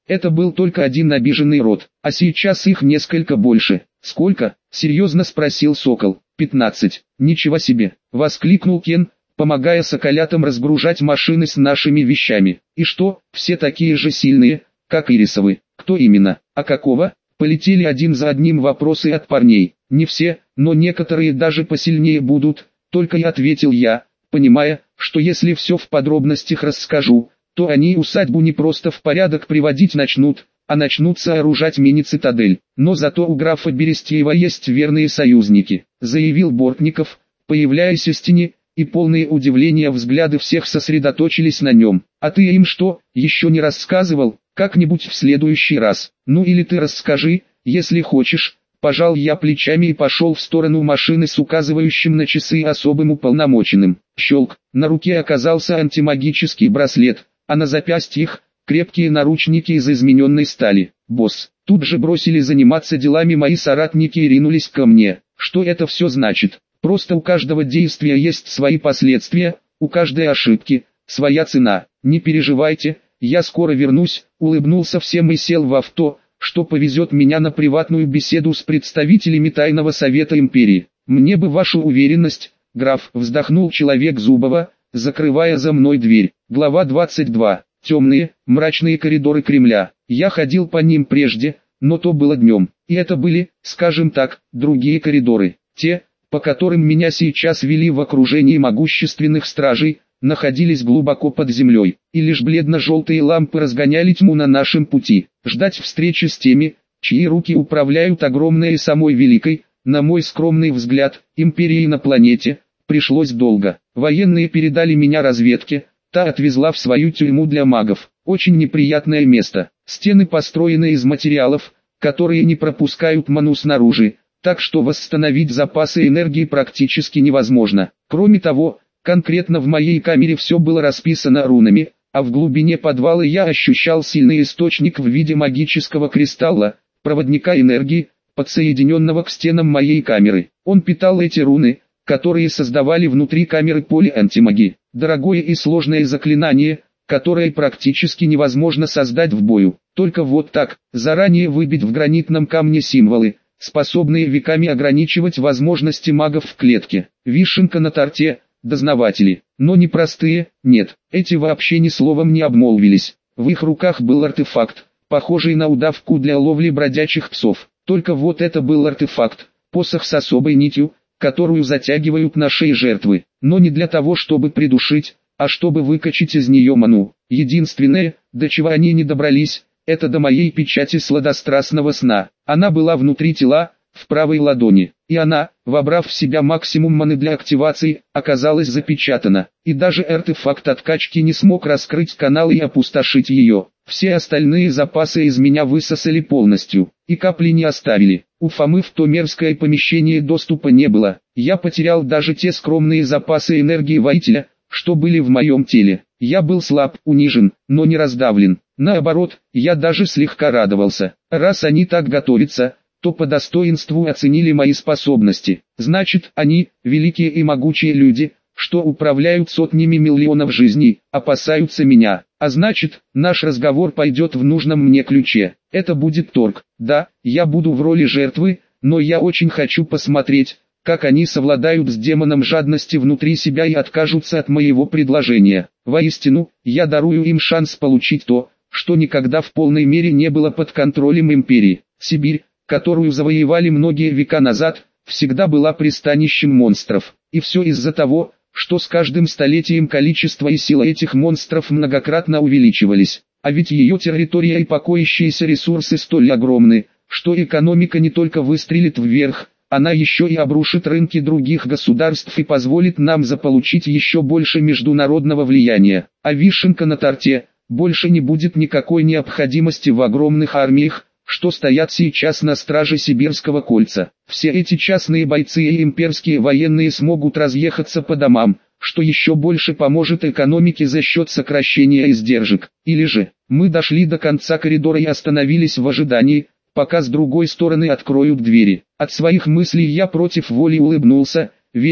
Это был только один обиженный род, а сейчас их несколько больше. «Сколько?» — серьезно спросил Сокол. 15. «Ничего себе!» — воскликнул Кен, помогая соколятам разгружать машины с нашими вещами. «И что, все такие же сильные, как Ирисовы?» «Кто именно? А какого?» Полетели один за одним вопросы от парней. «Не все, но некоторые даже посильнее будут», — только и ответил я, понимая, что если все в подробностях расскажу, то они усадьбу не просто в порядок приводить начнут, а начнут сооружать мини-цитадель. «Но зато у графа Берестьева есть верные союзники», — заявил Бортников, появляясь из тени, и полные удивления взгляды всех сосредоточились на нем. «А ты им что, еще не рассказывал? Как-нибудь в следующий раз. Ну или ты расскажи, если хочешь». Пожал я плечами и пошел в сторону машины с указывающим на часы особым уполномоченным. Щелк, на руке оказался антимагический браслет, а на запястьях крепкие наручники из измененной стали. «Босс». Тут же бросили заниматься делами мои соратники и ринулись ко мне. «Что это все значит?» «Просто у каждого действия есть свои последствия, у каждой ошибки своя цена. Не переживайте, я скоро вернусь», улыбнулся всем и сел в авто, что повезет меня на приватную беседу с представителями Тайного Совета Империи. «Мне бы вашу уверенность, граф», вздохнул человек Зубова, закрывая за мной дверь. Глава 22. Темные, мрачные коридоры Кремля. Я ходил по ним прежде, но то было днем, и это были, скажем так, другие коридоры. Те, по которым меня сейчас вели в окружении могущественных стражей, находились глубоко под землей, и лишь бледно-желтые лампы разгоняли тьму на нашем пути. Ждать встречи с теми, чьи руки управляют огромной и самой великой, на мой скромный взгляд, империей на планете, пришлось долго. Военные передали меня разведке, та отвезла в свою тюрьму для магов. Очень неприятное место. Стены построены из материалов, которые не пропускают ману снаружи, так что восстановить запасы энергии практически невозможно. Кроме того, конкретно в моей камере все было расписано рунами, а в глубине подвала я ощущал сильный источник в виде магического кристалла, проводника энергии, подсоединенного к стенам моей камеры. Он питал эти руны, которые создавали внутри камеры поле антимагии. Дорогое и сложное заклинание, которое практически невозможно создать в бою. Только вот так, заранее выбить в гранитном камне символы, способные веками ограничивать возможности магов в клетке. Вишенка на торте – дознаватели, но не простые, нет, эти вообще ни словом не обмолвились. В их руках был артефакт, похожий на удавку для ловли бродячих псов. Только вот это был артефакт, посох с особой нитью, которую затягивают на шее жертвы, но не для того, чтобы придушить, а чтобы выкачать из нее ману. Единственное, до чего они не добрались, это до моей печати сладострастного сна. Она была внутри тела, в правой ладони, и она, вобрав в себя максимум маны для активации, оказалась запечатана, и даже артефакт откачки не смог раскрыть канал и опустошить ее. Все остальные запасы из меня высосали полностью, и капли не оставили. У Фомы в то мерзкое помещение доступа не было. Я потерял даже те скромные запасы энергии воителя, что были в моем теле. Я был слаб, унижен, но не раздавлен. Наоборот, я даже слегка радовался. Раз они так готовятся, то по достоинству оценили мои способности. Значит, они, великие и могучие люди, что управляют сотнями миллионов жизней, опасаются меня. А значит, наш разговор пойдет в нужном мне ключе. Это будет торг. Да, я буду в роли жертвы, но я очень хочу посмотреть, как они совладают с демоном жадности внутри себя и откажутся от моего предложения. Воистину, я дарую им шанс получить то, что никогда в полной мере не было под контролем империи. Сибирь, которую завоевали многие века назад, всегда была пристанищем монстров. И все из-за того, что с каждым столетием количество и сила этих монстров многократно увеличивались. А ведь ее территория и покоящиеся ресурсы столь огромны, что экономика не только выстрелит вверх, она еще и обрушит рынки других государств и позволит нам заполучить еще больше международного влияния. А вишенка на торте, больше не будет никакой необходимости в огромных армиях, что стоят сейчас на страже Сибирского кольца. Все эти частные бойцы и имперские военные смогут разъехаться по домам, что еще больше поможет экономике за счет сокращения издержек. Или же, мы дошли до конца коридора и остановились в ожидании, пока с другой стороны откроют двери. От своих мыслей я против воли улыбнулся, ведь то,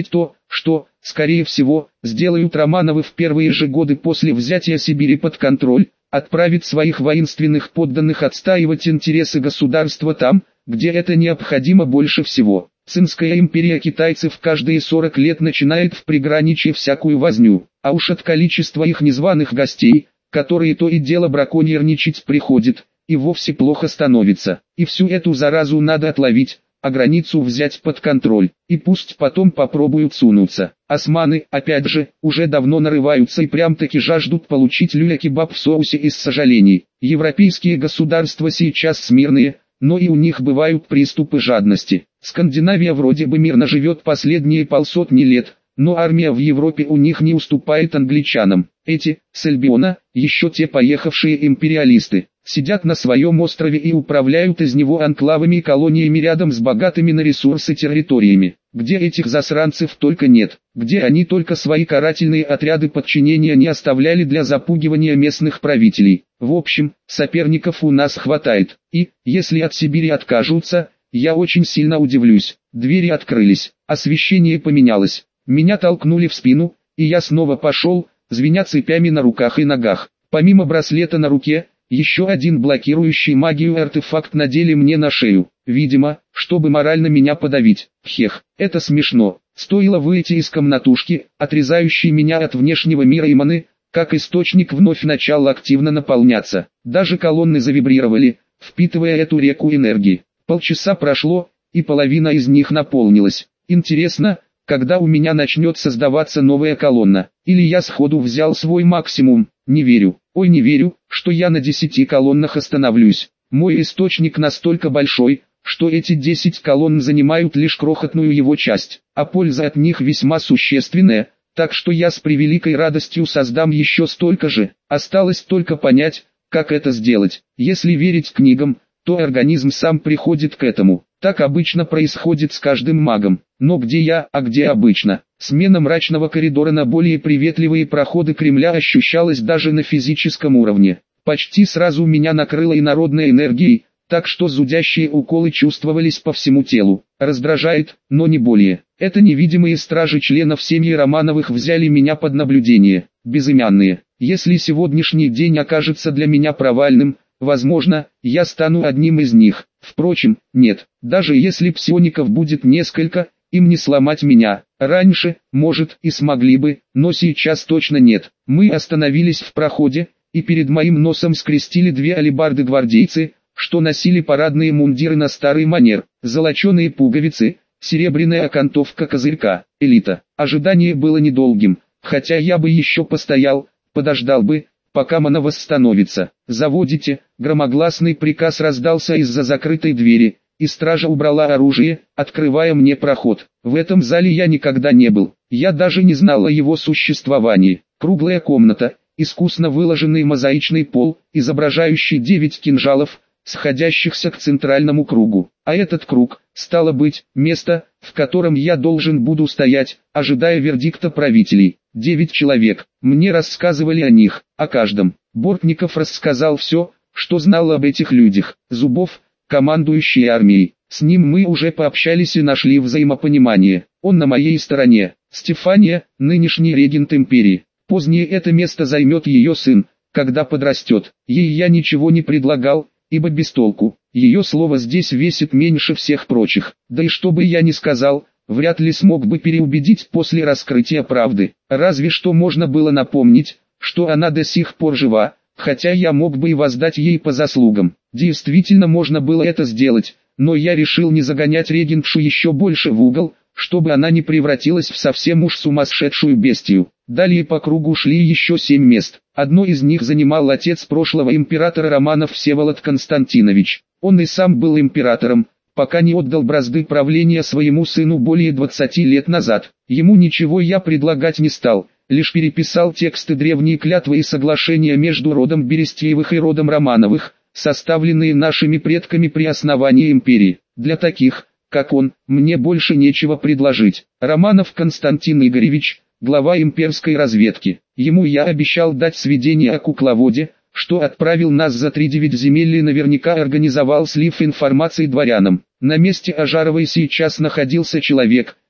что, скорее всего, сделают Романовы в первые же годы после взятия Сибири под контроль, отправить своих воинственных подданных отстаивать интересы государства там, где это необходимо больше всего. Цинская империя китайцев каждые 40 лет начинает в приграничье всякую возню, а уж от количества их незваных гостей, которые то и дело браконьерничать приходят, и вовсе плохо становится. И всю эту заразу надо отловить, а границу взять под контроль, и пусть потом попробуют сунуться. Османы, опять же, уже давно нарываются и прям-таки жаждут получить люля-кебаб в соусе из сожалений. Европейские государства сейчас смирные, но и у них бывают приступы жадности. Скандинавия вроде бы мирно живет последние полсотни лет, но армия в Европе у них не уступает англичанам. Эти, с Альбиона, еще те поехавшие империалисты, сидят на своем острове и управляют из него анклавами и колониями рядом с богатыми на ресурсы территориями, где этих засранцев только нет, где они только свои карательные отряды подчинения не оставляли для запугивания местных правителей. В общем, соперников у нас хватает, и, если от Сибири откажутся, я очень сильно удивлюсь. Двери открылись, освещение поменялось, меня толкнули в спину, и я снова пошел, звеня цепями на руках и ногах. Помимо браслета на руке, еще один блокирующий магию артефакт надели мне на шею, видимо, чтобы морально меня подавить. Хех, это смешно. Стоило выйти из комнатушки, отрезающей меня от внешнего мира и маны, как источник вновь начал активно наполняться. Даже колонны завибрировали, впитывая эту реку энергии. Полчаса прошло, и половина из них наполнилась. Интересно, когда у меня начнет создаваться новая колонна, или я сходу взял свой максимум. Не верю, ой не верю, что я на 10 колоннах остановлюсь. Мой источник настолько большой, что эти 10 колонн занимают лишь крохотную его часть, а польза от них весьма существенная, так что я с превеликой радостью создам еще столько же. Осталось только понять, как это сделать. Если верить книгам, то организм сам приходит к этому. Так обычно происходит с каждым магом. Но где я, а где обычно? Смена мрачного коридора на более приветливые проходы Кремля ощущалась даже на физическом уровне. Почти сразу меня накрыло инородной энергией, так что зудящие уколы чувствовались по всему телу. Раздражает, но не более. Это невидимые стражи членов семьи Романовых взяли меня под наблюдение. Безымянные. Если сегодняшний день окажется для меня провальным, возможно, я стану одним из них. Впрочем, нет, даже если псиоников будет несколько, им не сломать меня. Раньше, может, и смогли бы, но сейчас точно нет. Мы остановились в проходе, и перед моим носом скрестили две алебарды гвардейцы, что носили парадные мундиры на старый манер, золоченые пуговицы, серебряная окантовка козырька, элита. Ожидание было недолгим, хотя я бы еще постоял, подождал бы, пока мана восстановится. «Заводите», громогласный приказ раздался из-за закрытой двери, и стража убрала оружие, открывая мне проход. В этом зале я никогда не был, я даже не знал о его существовании. Круглая комната, искусно выложенный мозаичный пол, изображающий 9 кинжалов, сходящихся к центральному кругу. А этот круг, стало быть, место, в котором я должен буду стоять, ожидая вердикта правителей. 9 человек, мне рассказывали о них, о каждом. Бортников рассказал все, что знал об этих людях. Зубов, командующий армией. С ним мы уже пообщались и нашли взаимопонимание. Он на моей стороне. Стефания, нынешний регент империи. Позднее это место займет ее сын, когда подрастет. Ей я ничего не предлагал, ибо без толку. Ее слово здесь весит меньше всех прочих. Да и что бы я ни сказал, вряд ли смог бы переубедить после раскрытия правды. Разве что можно было напомнить, что она до сих пор жива, хотя я мог бы и воздать ей по заслугам. Действительно можно было это сделать, но я решил не загонять регентшу еще больше в угол, чтобы она не превратилась в совсем уж сумасшедшую бестию. Далее по кругу шли еще 7 мест. Одно из них занимал отец прошлого императора Романов Всеволод Константинович. Он и сам был императором, пока не отдал бразды правления своему сыну более 20 лет назад. Ему ничего я предлагать не стал, лишь переписал тексты древней клятвы и соглашения между родом Берестеевых и родом Романовых, составленные нашими предками при основании империи. Для таких, как он, мне больше нечего предложить. Романов Константин Игоревич, глава имперской разведки. Ему я обещал дать сведения о кукловоде, что отправил нас за 3-9 земель и наверняка организовал слив информации дворянам. На месте Ажаровой сейчас находился человек,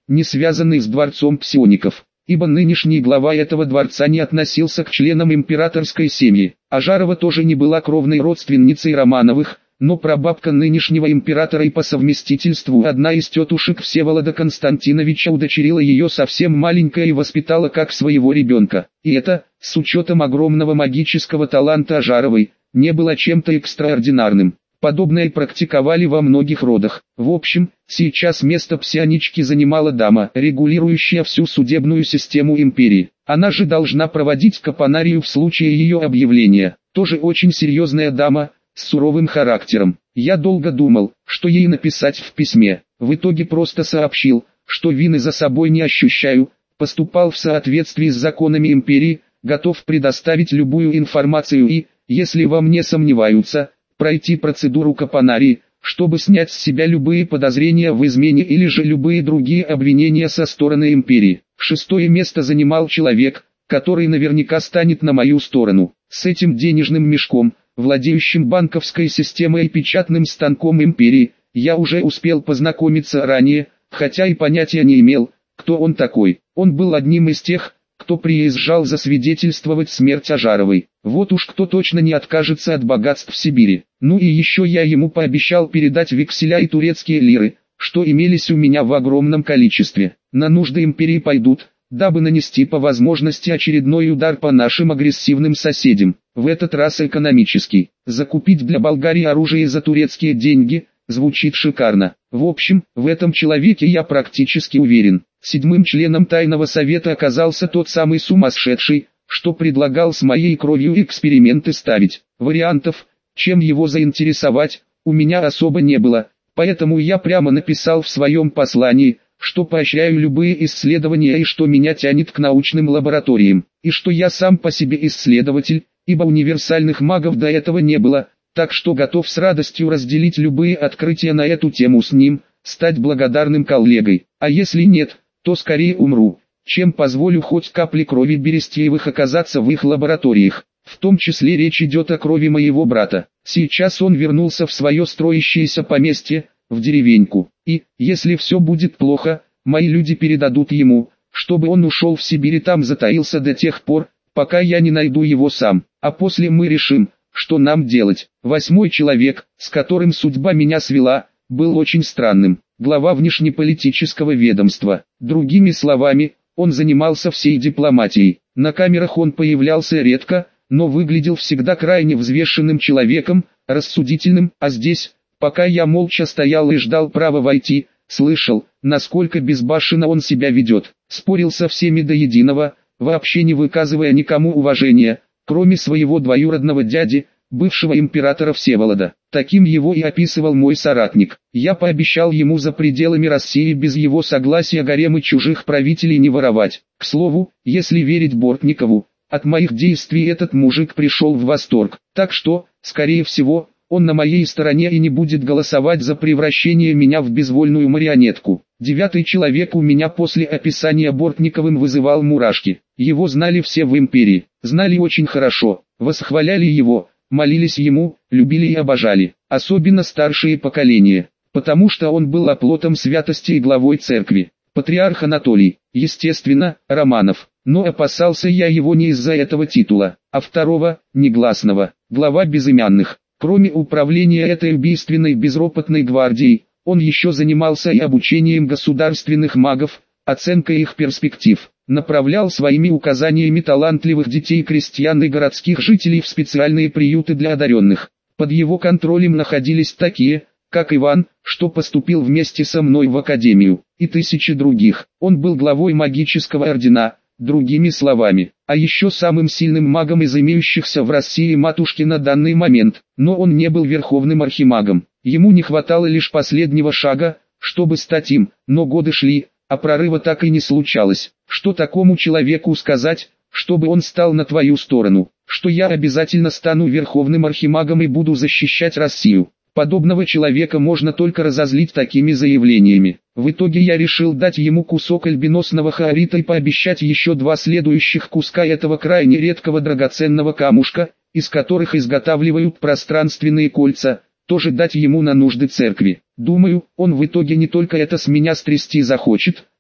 не связанный с дворцом псиоников, ибо нынешний глава этого дворца не относился к членам императорской семьи. Ажарова тоже не была кровной родственницей Романовых, но прабабка нынешнего императора и по совместительству одна из тетушек Всеволода Константиновича удочерила ее совсем маленькая и воспитала как своего ребенка. И это, с учетом огромного магического таланта Ажаровой, не было чем-то экстраординарным. Подобное практиковали во многих родах. В общем, сейчас место псионички занимала дама, регулирующая всю судебную систему империи. Она же должна проводить капонарию в случае ее объявления. Тоже очень серьезная дама, с суровым характером. Я долго думал, что ей написать в письме. В итоге просто сообщил, что вины за собой не ощущаю, поступал в соответствии с законами империи, готов предоставить любую информацию и, если во мне сомневаются, пройти процедуру капонарии, чтобы снять с себя любые подозрения в измене или же любые другие обвинения со стороны империи. 6-е место занимал человек, который наверняка станет на мою сторону. С этим денежным мешком, владеющим банковской системой и печатным станком империи, я уже успел познакомиться ранее, хотя и понятия не имел, кто он такой. Он был одним из тех, кто приезжал засвидетельствовать смерть Ажаровой. Вот уж кто точно не откажется от богатств в Сибири. Ну и еще я ему пообещал передать векселя и турецкие лиры, что имелись у меня в огромном количестве. На нужды империи пойдут, дабы нанести по возможности очередной удар по нашим агрессивным соседям. В этот раз экономический. Закупить для Болгарии оружие за турецкие деньги звучит шикарно. В общем, в этом человеке я практически уверен. 7-м членом тайного совета оказался тот самый сумасшедший, что предлагал с моей кровью эксперименты ставить. Вариантов, чем его заинтересовать, у меня особо не было, поэтому я прямо написал в своем послании, что поощряю любые исследования и что меня тянет к научным лабораториям, и что я сам по себе исследователь, ибо универсальных магов до этого не было, так что готов с радостью разделить любые открытия на эту тему с ним, стать благодарным коллегой, а если нет, то скорее умру, чем позволю хоть капли крови Берестеевых оказаться в их лабораториях. В том числе речь идет о крови моего брата. Сейчас он вернулся в свое строящееся поместье, в деревеньку, и, если все будет плохо, мои люди передадут ему, чтобы он ушел в Сибирь и там затаился до тех пор, пока я не найду его сам, а после мы решим, что нам делать. 8-й человек, с которым судьба меня свела, был очень странным, глава внешнеполитического ведомства. Другими словами, он занимался всей дипломатией. На камерах он появлялся редко, но выглядел всегда крайне взвешенным человеком, рассудительным, а здесь, пока я молча стоял и ждал права войти, слышал, насколько безбашенно он себя ведет, спорил со всеми до единого, вообще не выказывая никому уважения, кроме своего двоюродного дяди, бывшего императора Всеволода. Таким его и описывал мой соратник. Я пообещал ему за пределами России без его согласия гаремы чужих правителей не воровать. К слову, если верить Бортникову, от моих действий этот мужик пришел в восторг, так что, скорее всего, он на моей стороне и не будет голосовать за превращение меня в безвольную марионетку. 9-й человек у меня после описания Бортниковым вызывал мурашки. Его знали все в империи, знали очень хорошо, восхваляли его, молились ему, любили и обожали, особенно старшее поколение, потому что он был оплотом святости и главой церкви. Патриарх Анатолий, естественно, Романов, но опасался я его не из-за этого титула, а второго, негласного, глава безымянных. Кроме управления этой убийственной безропотной гвардией, он еще занимался и обучением государственных магов, оценкой их перспектив, направлял своими указаниями талантливых детей крестьян и городских жителей в специальные приюты для одаренных. Под его контролем находились такие, как Иван, что поступил вместе со мной в академию, и тысячи других. Он был главой магического ордена, другими словами, а еще самым сильным магом из имеющихся в России матушки на данный момент, но он не был верховным архимагом. Ему не хватало лишь последнего шага, чтобы стать им, но годы шли, а прорыва так и не случалось. Что такому человеку сказать, чтобы он стал на твою сторону, что я обязательно стану верховным архимагом и буду защищать Россию? Подобного человека можно только разозлить такими заявлениями. В итоге я решил дать ему кусок альбиносного хаорита и пообещать еще 2 следующих куска этого крайне редкого драгоценного камушка, из которых изготавливают пространственные кольца, тоже дать ему на нужды церкви. Думаю, он в итоге не только это с меня стрясти захочет,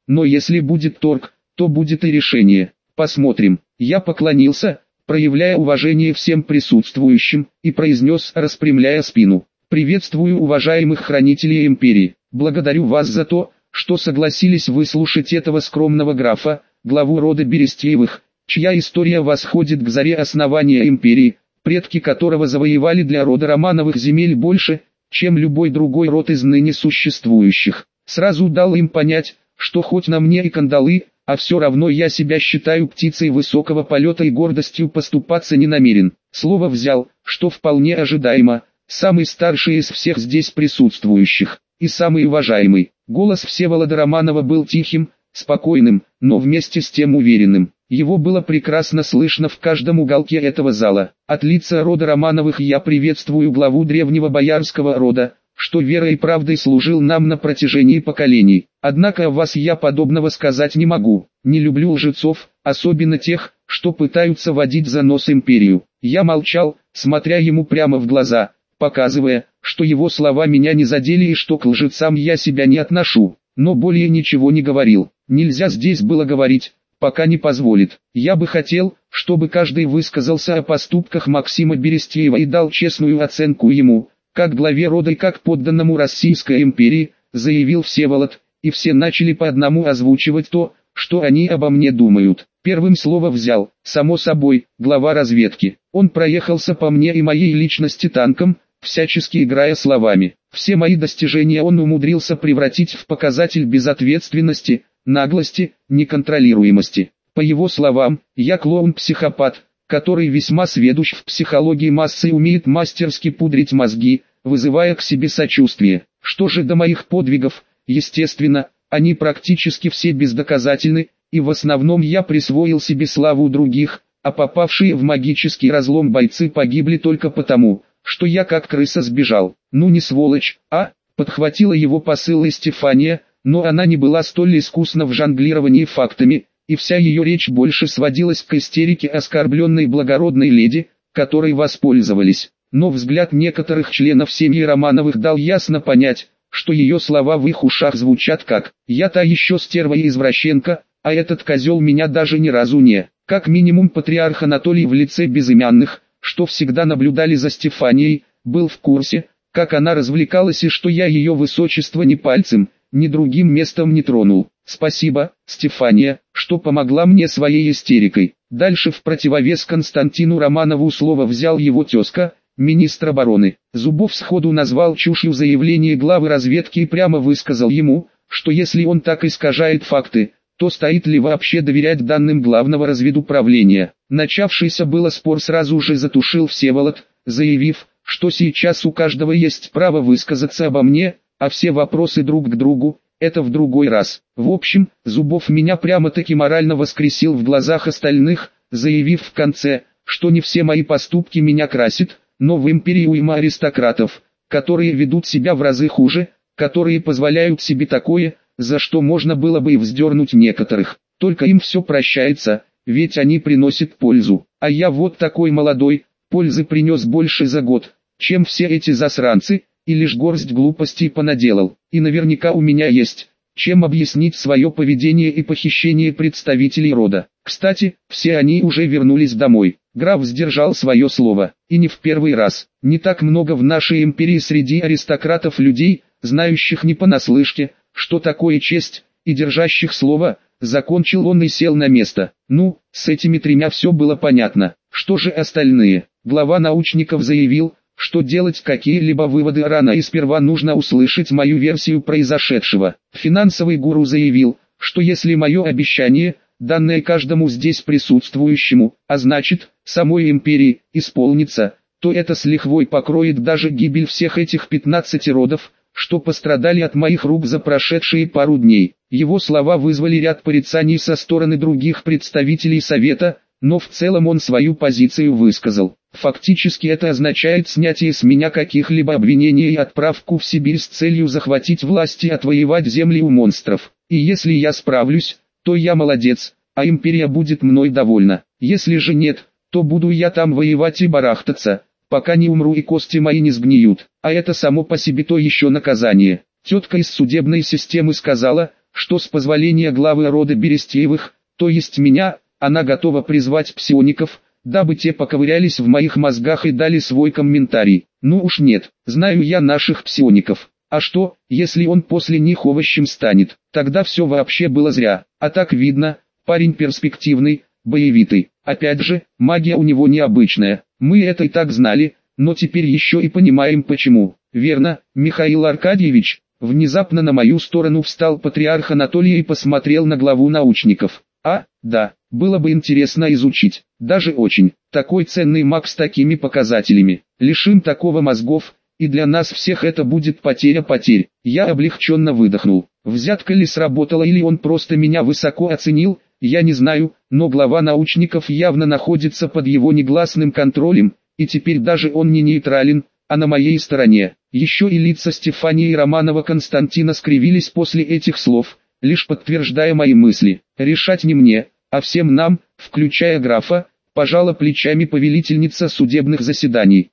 но если будет торг, то будет и решение. Посмотрим. Я поклонился, проявляя уважение всем присутствующим, и произнес, распрямляя спину: «Приветствую уважаемых хранителей империи. Благодарю вас за то, что согласились выслушать этого скромного графа, главу рода Берестеевых, чья история восходит к заре основания империи, предки которого завоевали для рода Романовых земель больше, чем любой другой род из ныне существующих. Сразу дал им понять, что хоть на мне и кандалы, а все равно я себя считаю птицей высокого полета и гордостью поступаться не намерен. Слово взял, что вполне ожидаемо, самый старший из всех здесь присутствующих, и самый уважаемый». Голос Всеволода Романова был тихим, спокойным, но вместе с тем уверенным. Его было прекрасно слышно в каждом уголке этого зала. От лица рода Романовых я приветствую главу древнего боярского рода, что верой и правдой служил нам на протяжении поколений. Однако о вас я подобного сказать не могу. Не люблю лжецов, особенно тех, что пытаются водить за нос империю. Я молчал, смотря ему прямо в глаза, показывая, что его слова меня не задели и что к лжецам я себя не отношу. Но более ничего не говорил. Нельзя здесь было говорить, пока не позволит. Я бы хотел, чтобы каждый высказался о поступках Максима Берестеева и дал честную оценку ему, как главе рода и как подданному Российской империи, заявил Всеволод, и все начали по одному озвучивать то, что они обо мне думают. Первым слово взял, само собой, глава разведки. Он проехался по мне и моей личности танком, всячески играя словами. Все мои достижения он умудрился превратить в показатель безответственности, наглости, неконтролируемости. По его словам, я клоун-психопат, который весьма сведущ в психологии массы и умеет мастерски пудрить мозги, вызывая к себе сочувствие. Что же до моих подвигов, естественно, они практически все бездоказательны, и в основном я присвоил себе славу других, а попавшие в магический разлом бойцы погибли только потому, что я как крыса сбежал. Ну не сволочь, а? Подхватила его посыл и Стефания, но она не была столь искусна в жонглировании фактами, и вся ее речь больше сводилась к истерике оскорбленной благородной леди, которой воспользовались. Но взгляд некоторых членов семьи Романовых дал ясно понять, что ее слова в их ушах звучат как «я та еще стерва и извращенка, а этот козел меня даже ни разу не». Как минимум патриарх Анатолий в лице безымянных, что всегда наблюдали за Стефанией, был в курсе, как она развлекалась и что я ее высочество ни пальцем, ни другим местом не тронул. Спасибо, Стефания, что помогла мне своей истерикой. Дальше в противовес Константину Романову слово взял его тезка, министр обороны. Зубов сходу назвал чушью заявление главы разведки и прямо высказал ему, что если он так искажает факты, то стоит ли вообще доверять данным главного разведуправления. Начавшийся было спор сразу же затушил Всеволод, заявив, что сейчас у каждого есть право высказаться обо мне, а все вопросы друг к другу – это в другой раз. В общем, Зубов меня прямо-таки морально воскресил в глазах остальных, заявив в конце, что не все мои поступки меня красят, но в империи уйма аристократов, которые ведут себя в разы хуже, которые позволяют себе такое, за что можно было бы и вздернуть некоторых. Только им все прощается, ведь они приносят пользу. А я вот такой молодой, пользы принес больше за год, чем все эти засранцы, и лишь горсть глупостей понаделал. И наверняка у меня есть, чем объяснить свое поведение и похищение представителей рода. Кстати, все они уже вернулись домой. Граф сдержал свое слово, и не в первый раз. Не так много в нашей империи среди аристократов людей, знающих не понаслышке, что такое честь, и держащих слово, закончил он и сел на место. Ну, с этими тремя все было понятно. Что же остальные? Глава научников заявил, что делать какие-либо выводы рано и сперва нужно услышать мою версию произошедшего. Финансовый гуру заявил, что если мое обещание, данное каждому здесь присутствующему, а значит, самой империи, исполнится, то это с лихвой покроет даже гибель всех этих 15 родов, что пострадали от моих рук за прошедшие пару дней. Его слова вызвали ряд порицаний со стороны других представителей Совета, но в целом он свою позицию высказал. Фактически это означает снятие с меня каких-либо обвинений и отправку в Сибирь с целью захватить власть и отвоевать земли у монстров. И если я справлюсь, то я молодец, а империя будет мной довольна. Если же нет, то буду я там воевать и барахтаться, пока не умру и кости мои не сгниют. А это само по себе то еще наказание. Тетка из судебной системы сказала, что с позволения главы рода Берестеевых, то есть меня, она готова призвать псиоников, дабы те поковырялись в моих мозгах и дали свой комментарий. Ну уж нет, знаю я наших псиоников. А что, если он после них овощем станет? Тогда все вообще было зря. А так видно, парень перспективный, боевитый. Опять же, магия у него необычная. Мы это и так знали, но теперь еще и понимаем почему. Верно, Михаил Аркадьевич? Внезапно на мою сторону встал патриарх Анатолий и посмотрел на главу научников. А, да, было бы интересно изучить, даже очень. Такой ценный маг с такими показателями. Лишим такого мозгов, и для нас всех это будет потеря потерь. Я облегченно выдохнул. Взятка ли сработала или он просто меня высоко оценил, я не знаю, но глава научников явно находится под его негласным контролем, и теперь даже он не нейтрален, а на моей стороне. Еще и лица Стефании и Романова Константина скривились после этих слов, лишь подтверждая мои мысли. Решать не мне, а всем нам, включая графа, пожала плечами повелительница судебных заседаний.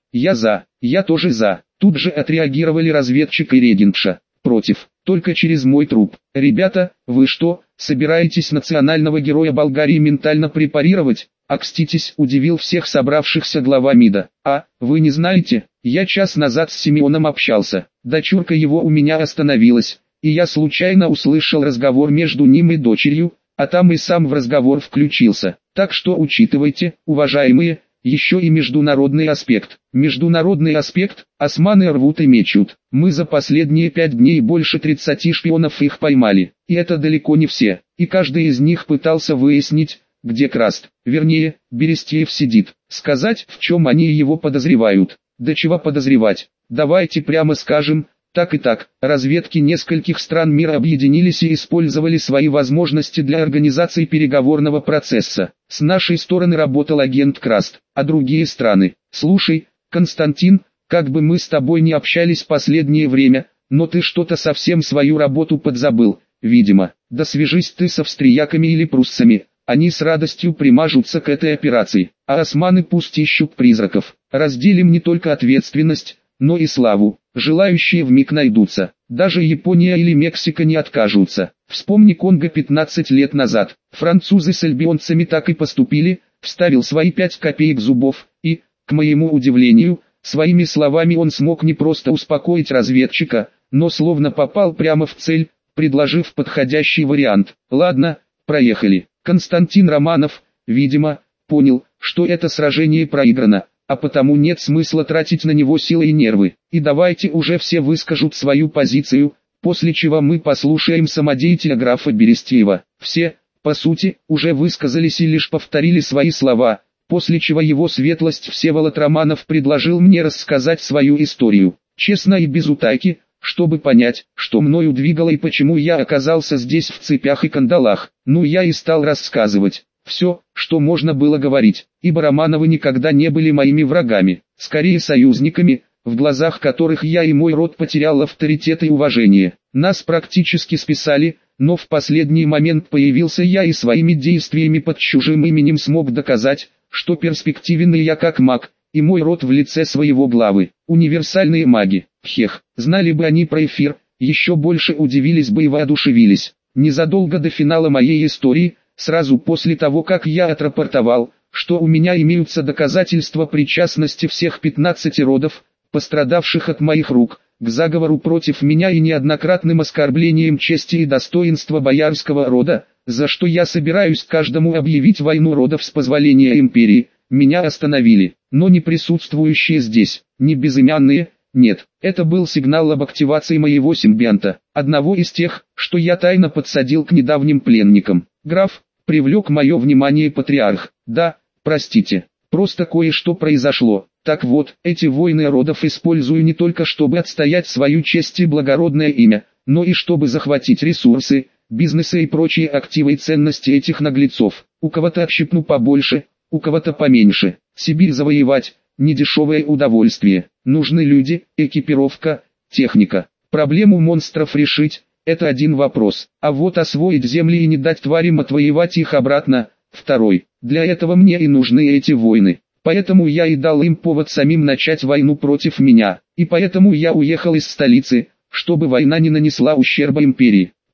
Я тоже за. Тут же отреагировали разведчик и регентша. Против, только через мой труп. Ребята, вы что, собираетесь национального героя Болгарии ментально препарировать? Окститесь, удивил всех собравшихся глава МИДа. А, вы не знаете, я час назад с Симеоном общался. Дочурка его у меня остановилась, и я случайно услышал разговор между ним и дочерью, а там и сам в разговор включился. Так что учитывайте, уважаемые, еще и международный аспект. Международный аспект, османы рвут и мечут. Мы за последние 5 дней больше 30 шпионов их поймали. И это далеко не все. И каждый из них пытался выяснить, где Краст. Вернее, Берестеев сидит. Сказать, в чем они его подозревают. Да чего подозревать. Давайте прямо скажем, так и так, разведки нескольких стран мира объединились и использовали свои возможности для организации переговорного процесса. С нашей стороны работал агент Краст, а другие страны. Слушай, Константин, как бы мы с тобой не общались последнее время, но ты что-то совсем свою работу подзабыл, видимо. Да свяжись ты с австрияками или пруссами, они с радостью примажутся к этой операции. А османы пусть ищут призраков. Разделим не только ответственность, но и славу. Желающие вмиг найдутся. Даже Япония или Мексика не откажутся. Вспомни Конго 15 лет назад. Французы с альбионцами так и поступили, вставил свои 5 копеек зубов, и, к моему удивлению, своими словами он смог не просто успокоить разведчика, но словно попал прямо в цель, предложив подходящий вариант. Ладно, проехали. Константин Романов, видимо, понял, что это сражение проиграно, а потому нет смысла тратить на него силы и нервы. И давайте уже все выскажут свою позицию, после чего мы послушаем самодеятеля графа Берестеева. Все, по сути, уже высказались и лишь повторили свои слова, после чего его светлость Всеволод Романов предложил мне рассказать свою историю, честно и без утайки, чтобы понять, что мною двигало и почему я оказался здесь в цепях и кандалах. Ну я и стал рассказывать. Все, что можно было говорить, ибо Романовы никогда не были моими врагами, скорее союзниками, в глазах которых я и мой род потерял авторитет и уважение. Нас практически списали, но в последний момент появился я и своими действиями под чужим именем смог доказать, что перспективен я как маг, и мой род в лице своего главы. Универсальные маги, хех, знали бы они про эфир, еще больше удивились бы и воодушевились. Незадолго до финала моей истории, сразу после того как я отрапортовал, что у меня имеются доказательства причастности всех 15 родов, пострадавших от моих рук, к заговору против меня и неоднократным оскорблением чести и достоинства боярского рода, за что я собираюсь каждому объявить войну родов с позволения империи, меня остановили, но не присутствующие здесь, не безымянные. Нет, это был сигнал об активации моего симбионта, одного из тех, что я тайно подсадил к недавним пленникам. Граф, привлек мое внимание патриарх. Да, простите, просто кое-что произошло. Так вот, эти войны родов использую не только чтобы отстоять свою честь и благородное имя, но и чтобы захватить ресурсы, бизнесы и прочие активы и ценности этих наглецов. У кого-то отщипну побольше, у кого-то поменьше. Сибирь завоевать – недешевое удовольствие. Нужны люди, экипировка, техника. Проблему монстров решить – это один вопрос. А вот освоить земли и не дать тварям отвоевать их обратно – второй. Для этого мне и нужны эти войны. Поэтому я и дал им повод самим начать войну против меня. И поэтому я уехал из столицы, чтобы война не нанесла ущерба империи.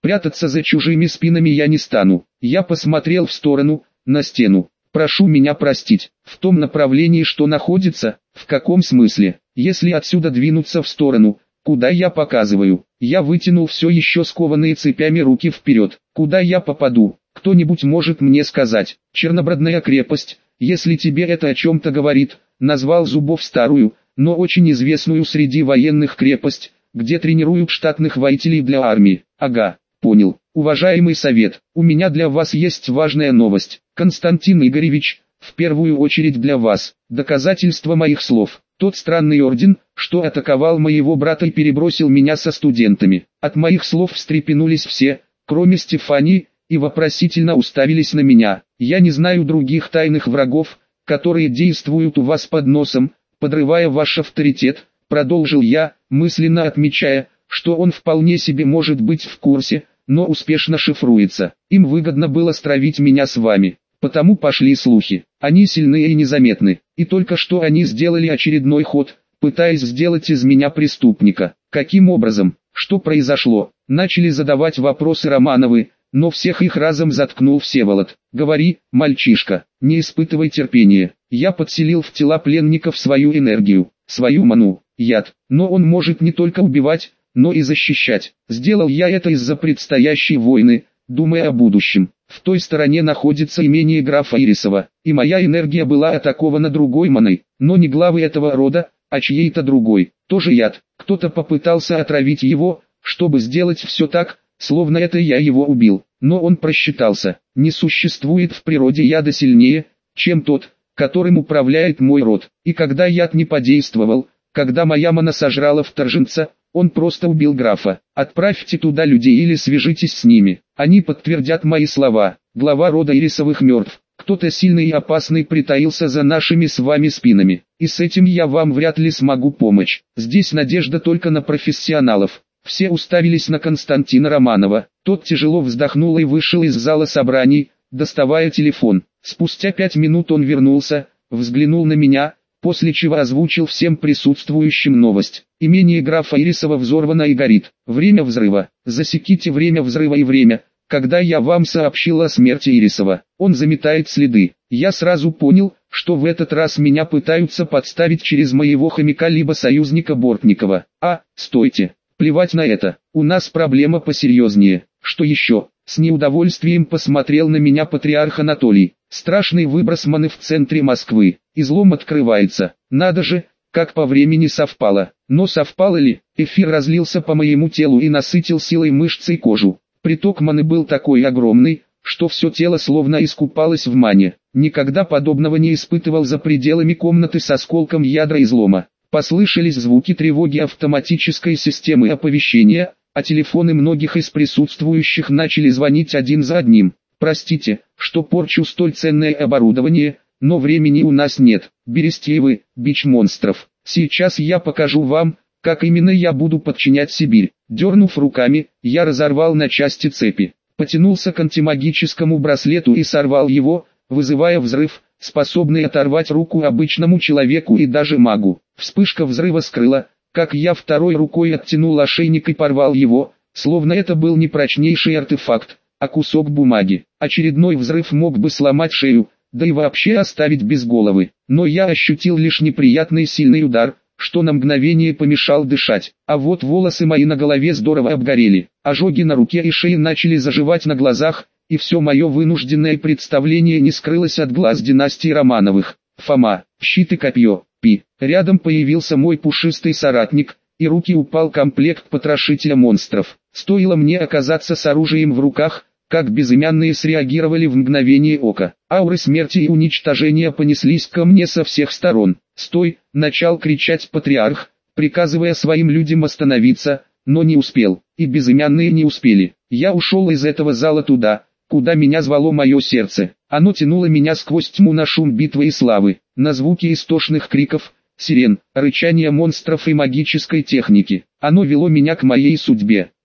Прятаться за чужими спинами я не стану. Я посмотрел в сторону, на стену. Прошу меня простить. В том направлении, что находится, в каком смысле? Если отсюда двинуться в сторону, куда я показываю? Я вытянул все еще скованные цепями руки вперед. Куда я попаду? Кто-нибудь может мне сказать? Чернобрадная крепость, если тебе это о чем-то говорит, назвал Зубов старую, но очень известную среди военных крепость, где тренируют штатных воителей для армии. Ага, понял. Уважаемый совет, у меня для вас есть важная новость. Константин Игоревич, в первую очередь для вас, доказательство моих слов. Тот странный орден, что атаковал моего брата и перебросил меня со студентами. От моих слов встрепенулись все, кроме Стефании, и вопросительно уставились на меня. Я не знаю других тайных врагов, которые действуют у вас под носом, подрывая ваш авторитет, продолжил я, мысленно отмечая, что он вполне себе может быть в курсе, но успешно шифруется. Им выгодно было стравить меня с вами. Потому пошли слухи. Они сильны и незаметны. И только что они сделали очередной ход, пытаясь сделать из меня преступника. Каким образом? Что произошло? Начали задавать вопросы Романовы, но всех их разом заткнул Всеволод. Говори, мальчишка, не испытывай терпения. Я подселил в тела пленников свою энергию, свою ману, яд. Но он может не только убивать, но и защищать. Сделал я это из-за предстоящей войны, думая о будущем. В той стороне находится имение графа Ирисова, и моя энергия была атакована другой маной, но не главы этого рода, а чьей-то другой. Тоже яд. Кто-то попытался отравить его, чтобы сделать все так, словно это я его убил. Но он просчитался. Не существует в природе яда сильнее, чем тот, которым управляет мой род. И когда яд не подействовал, когда моя мана сожрала вторженца, он просто убил графа. Отправьте туда людей или свяжитесь с ними. Они подтвердят мои слова. Глава рода Ирисовых мертв. Кто-то сильный и опасный притаился за нашими с вами спинами. И с этим я вам вряд ли смогу помочь. Здесь надежда только на профессионалов. Все уставились на Константина Романова. Тот тяжело вздохнул и вышел из зала собраний, доставая телефон. Спустя 5 минут он вернулся, взглянул на меня, после чего озвучил всем присутствующим новость. Имение графа Ирисова взорвано и горит. Время взрыва. Засеките время взрыва и время, когда я вам сообщил о смерти Ирисова. Он заметает следы. Я сразу понял, что в этот раз меня пытаются подставить через моего хомяка либо союзника Бортникова. Стойте. Плевать на это. У нас проблема посерьезнее. Что еще? С неудовольствием посмотрел на меня патриарх Анатолий. Страшный выброс маны в центре Москвы. Излом открывается. Надо же, как по времени совпало. Но совпало ли? Эфир разлился по моему телу и насытил силой мышцы и кожу. Приток маны был такой огромный, что все тело словно искупалось в мане. Никогда подобного не испытывал за пределами комнаты с осколком ядра излома. Послышались звуки тревоги автоматической системы оповещения, а телефоны многих из присутствующих начали звонить один за одним. Простите, что порчу столь ценное оборудование, но времени у нас нет. Берестеевы, бич монстров. Сейчас я покажу вам, как именно я буду подчинять Сибирь. Дернув руками, я разорвал на части цепи. Потянулся к антимагическому браслету и сорвал его, вызывая взрыв, способный оторвать руку обычному человеку и даже магу. Вспышка взрыва скрыла, как я второй рукой оттянул ошейник и порвал его, словно это был не прочнейший артефакт, а кусок бумаги. Очередной взрыв мог бы сломать шею, да и вообще оставить без головы. Но я ощутил лишь неприятный сильный удар, что на мгновение помешал дышать. А вот волосы мои на голове здорово обгорели. Ожоги на руке и шее начали заживать на глазах, и все мое вынужденное представление не скрылось от глаз династии Романовых. Фома, щит и копье, пи. Рядом появился мой пушистый соратник, и руки упал комплект потрошителя монстров. Стоило мне оказаться с оружием в руках, как безымянные среагировали в мгновение ока. Ауры смерти и уничтожения понеслись ко мне со всех сторон. «Стой!» — начал кричать патриарх, приказывая своим людям остановиться, но не успел, и безымянные не успели. Я ушел из этого зала туда, куда меня звало мое сердце. Оно тянуло меня сквозь тьму на шум битвы и славы, на звуки истошных криков, сирен, рычания монстров и магической техники. Оно вело меня к моей судьбе.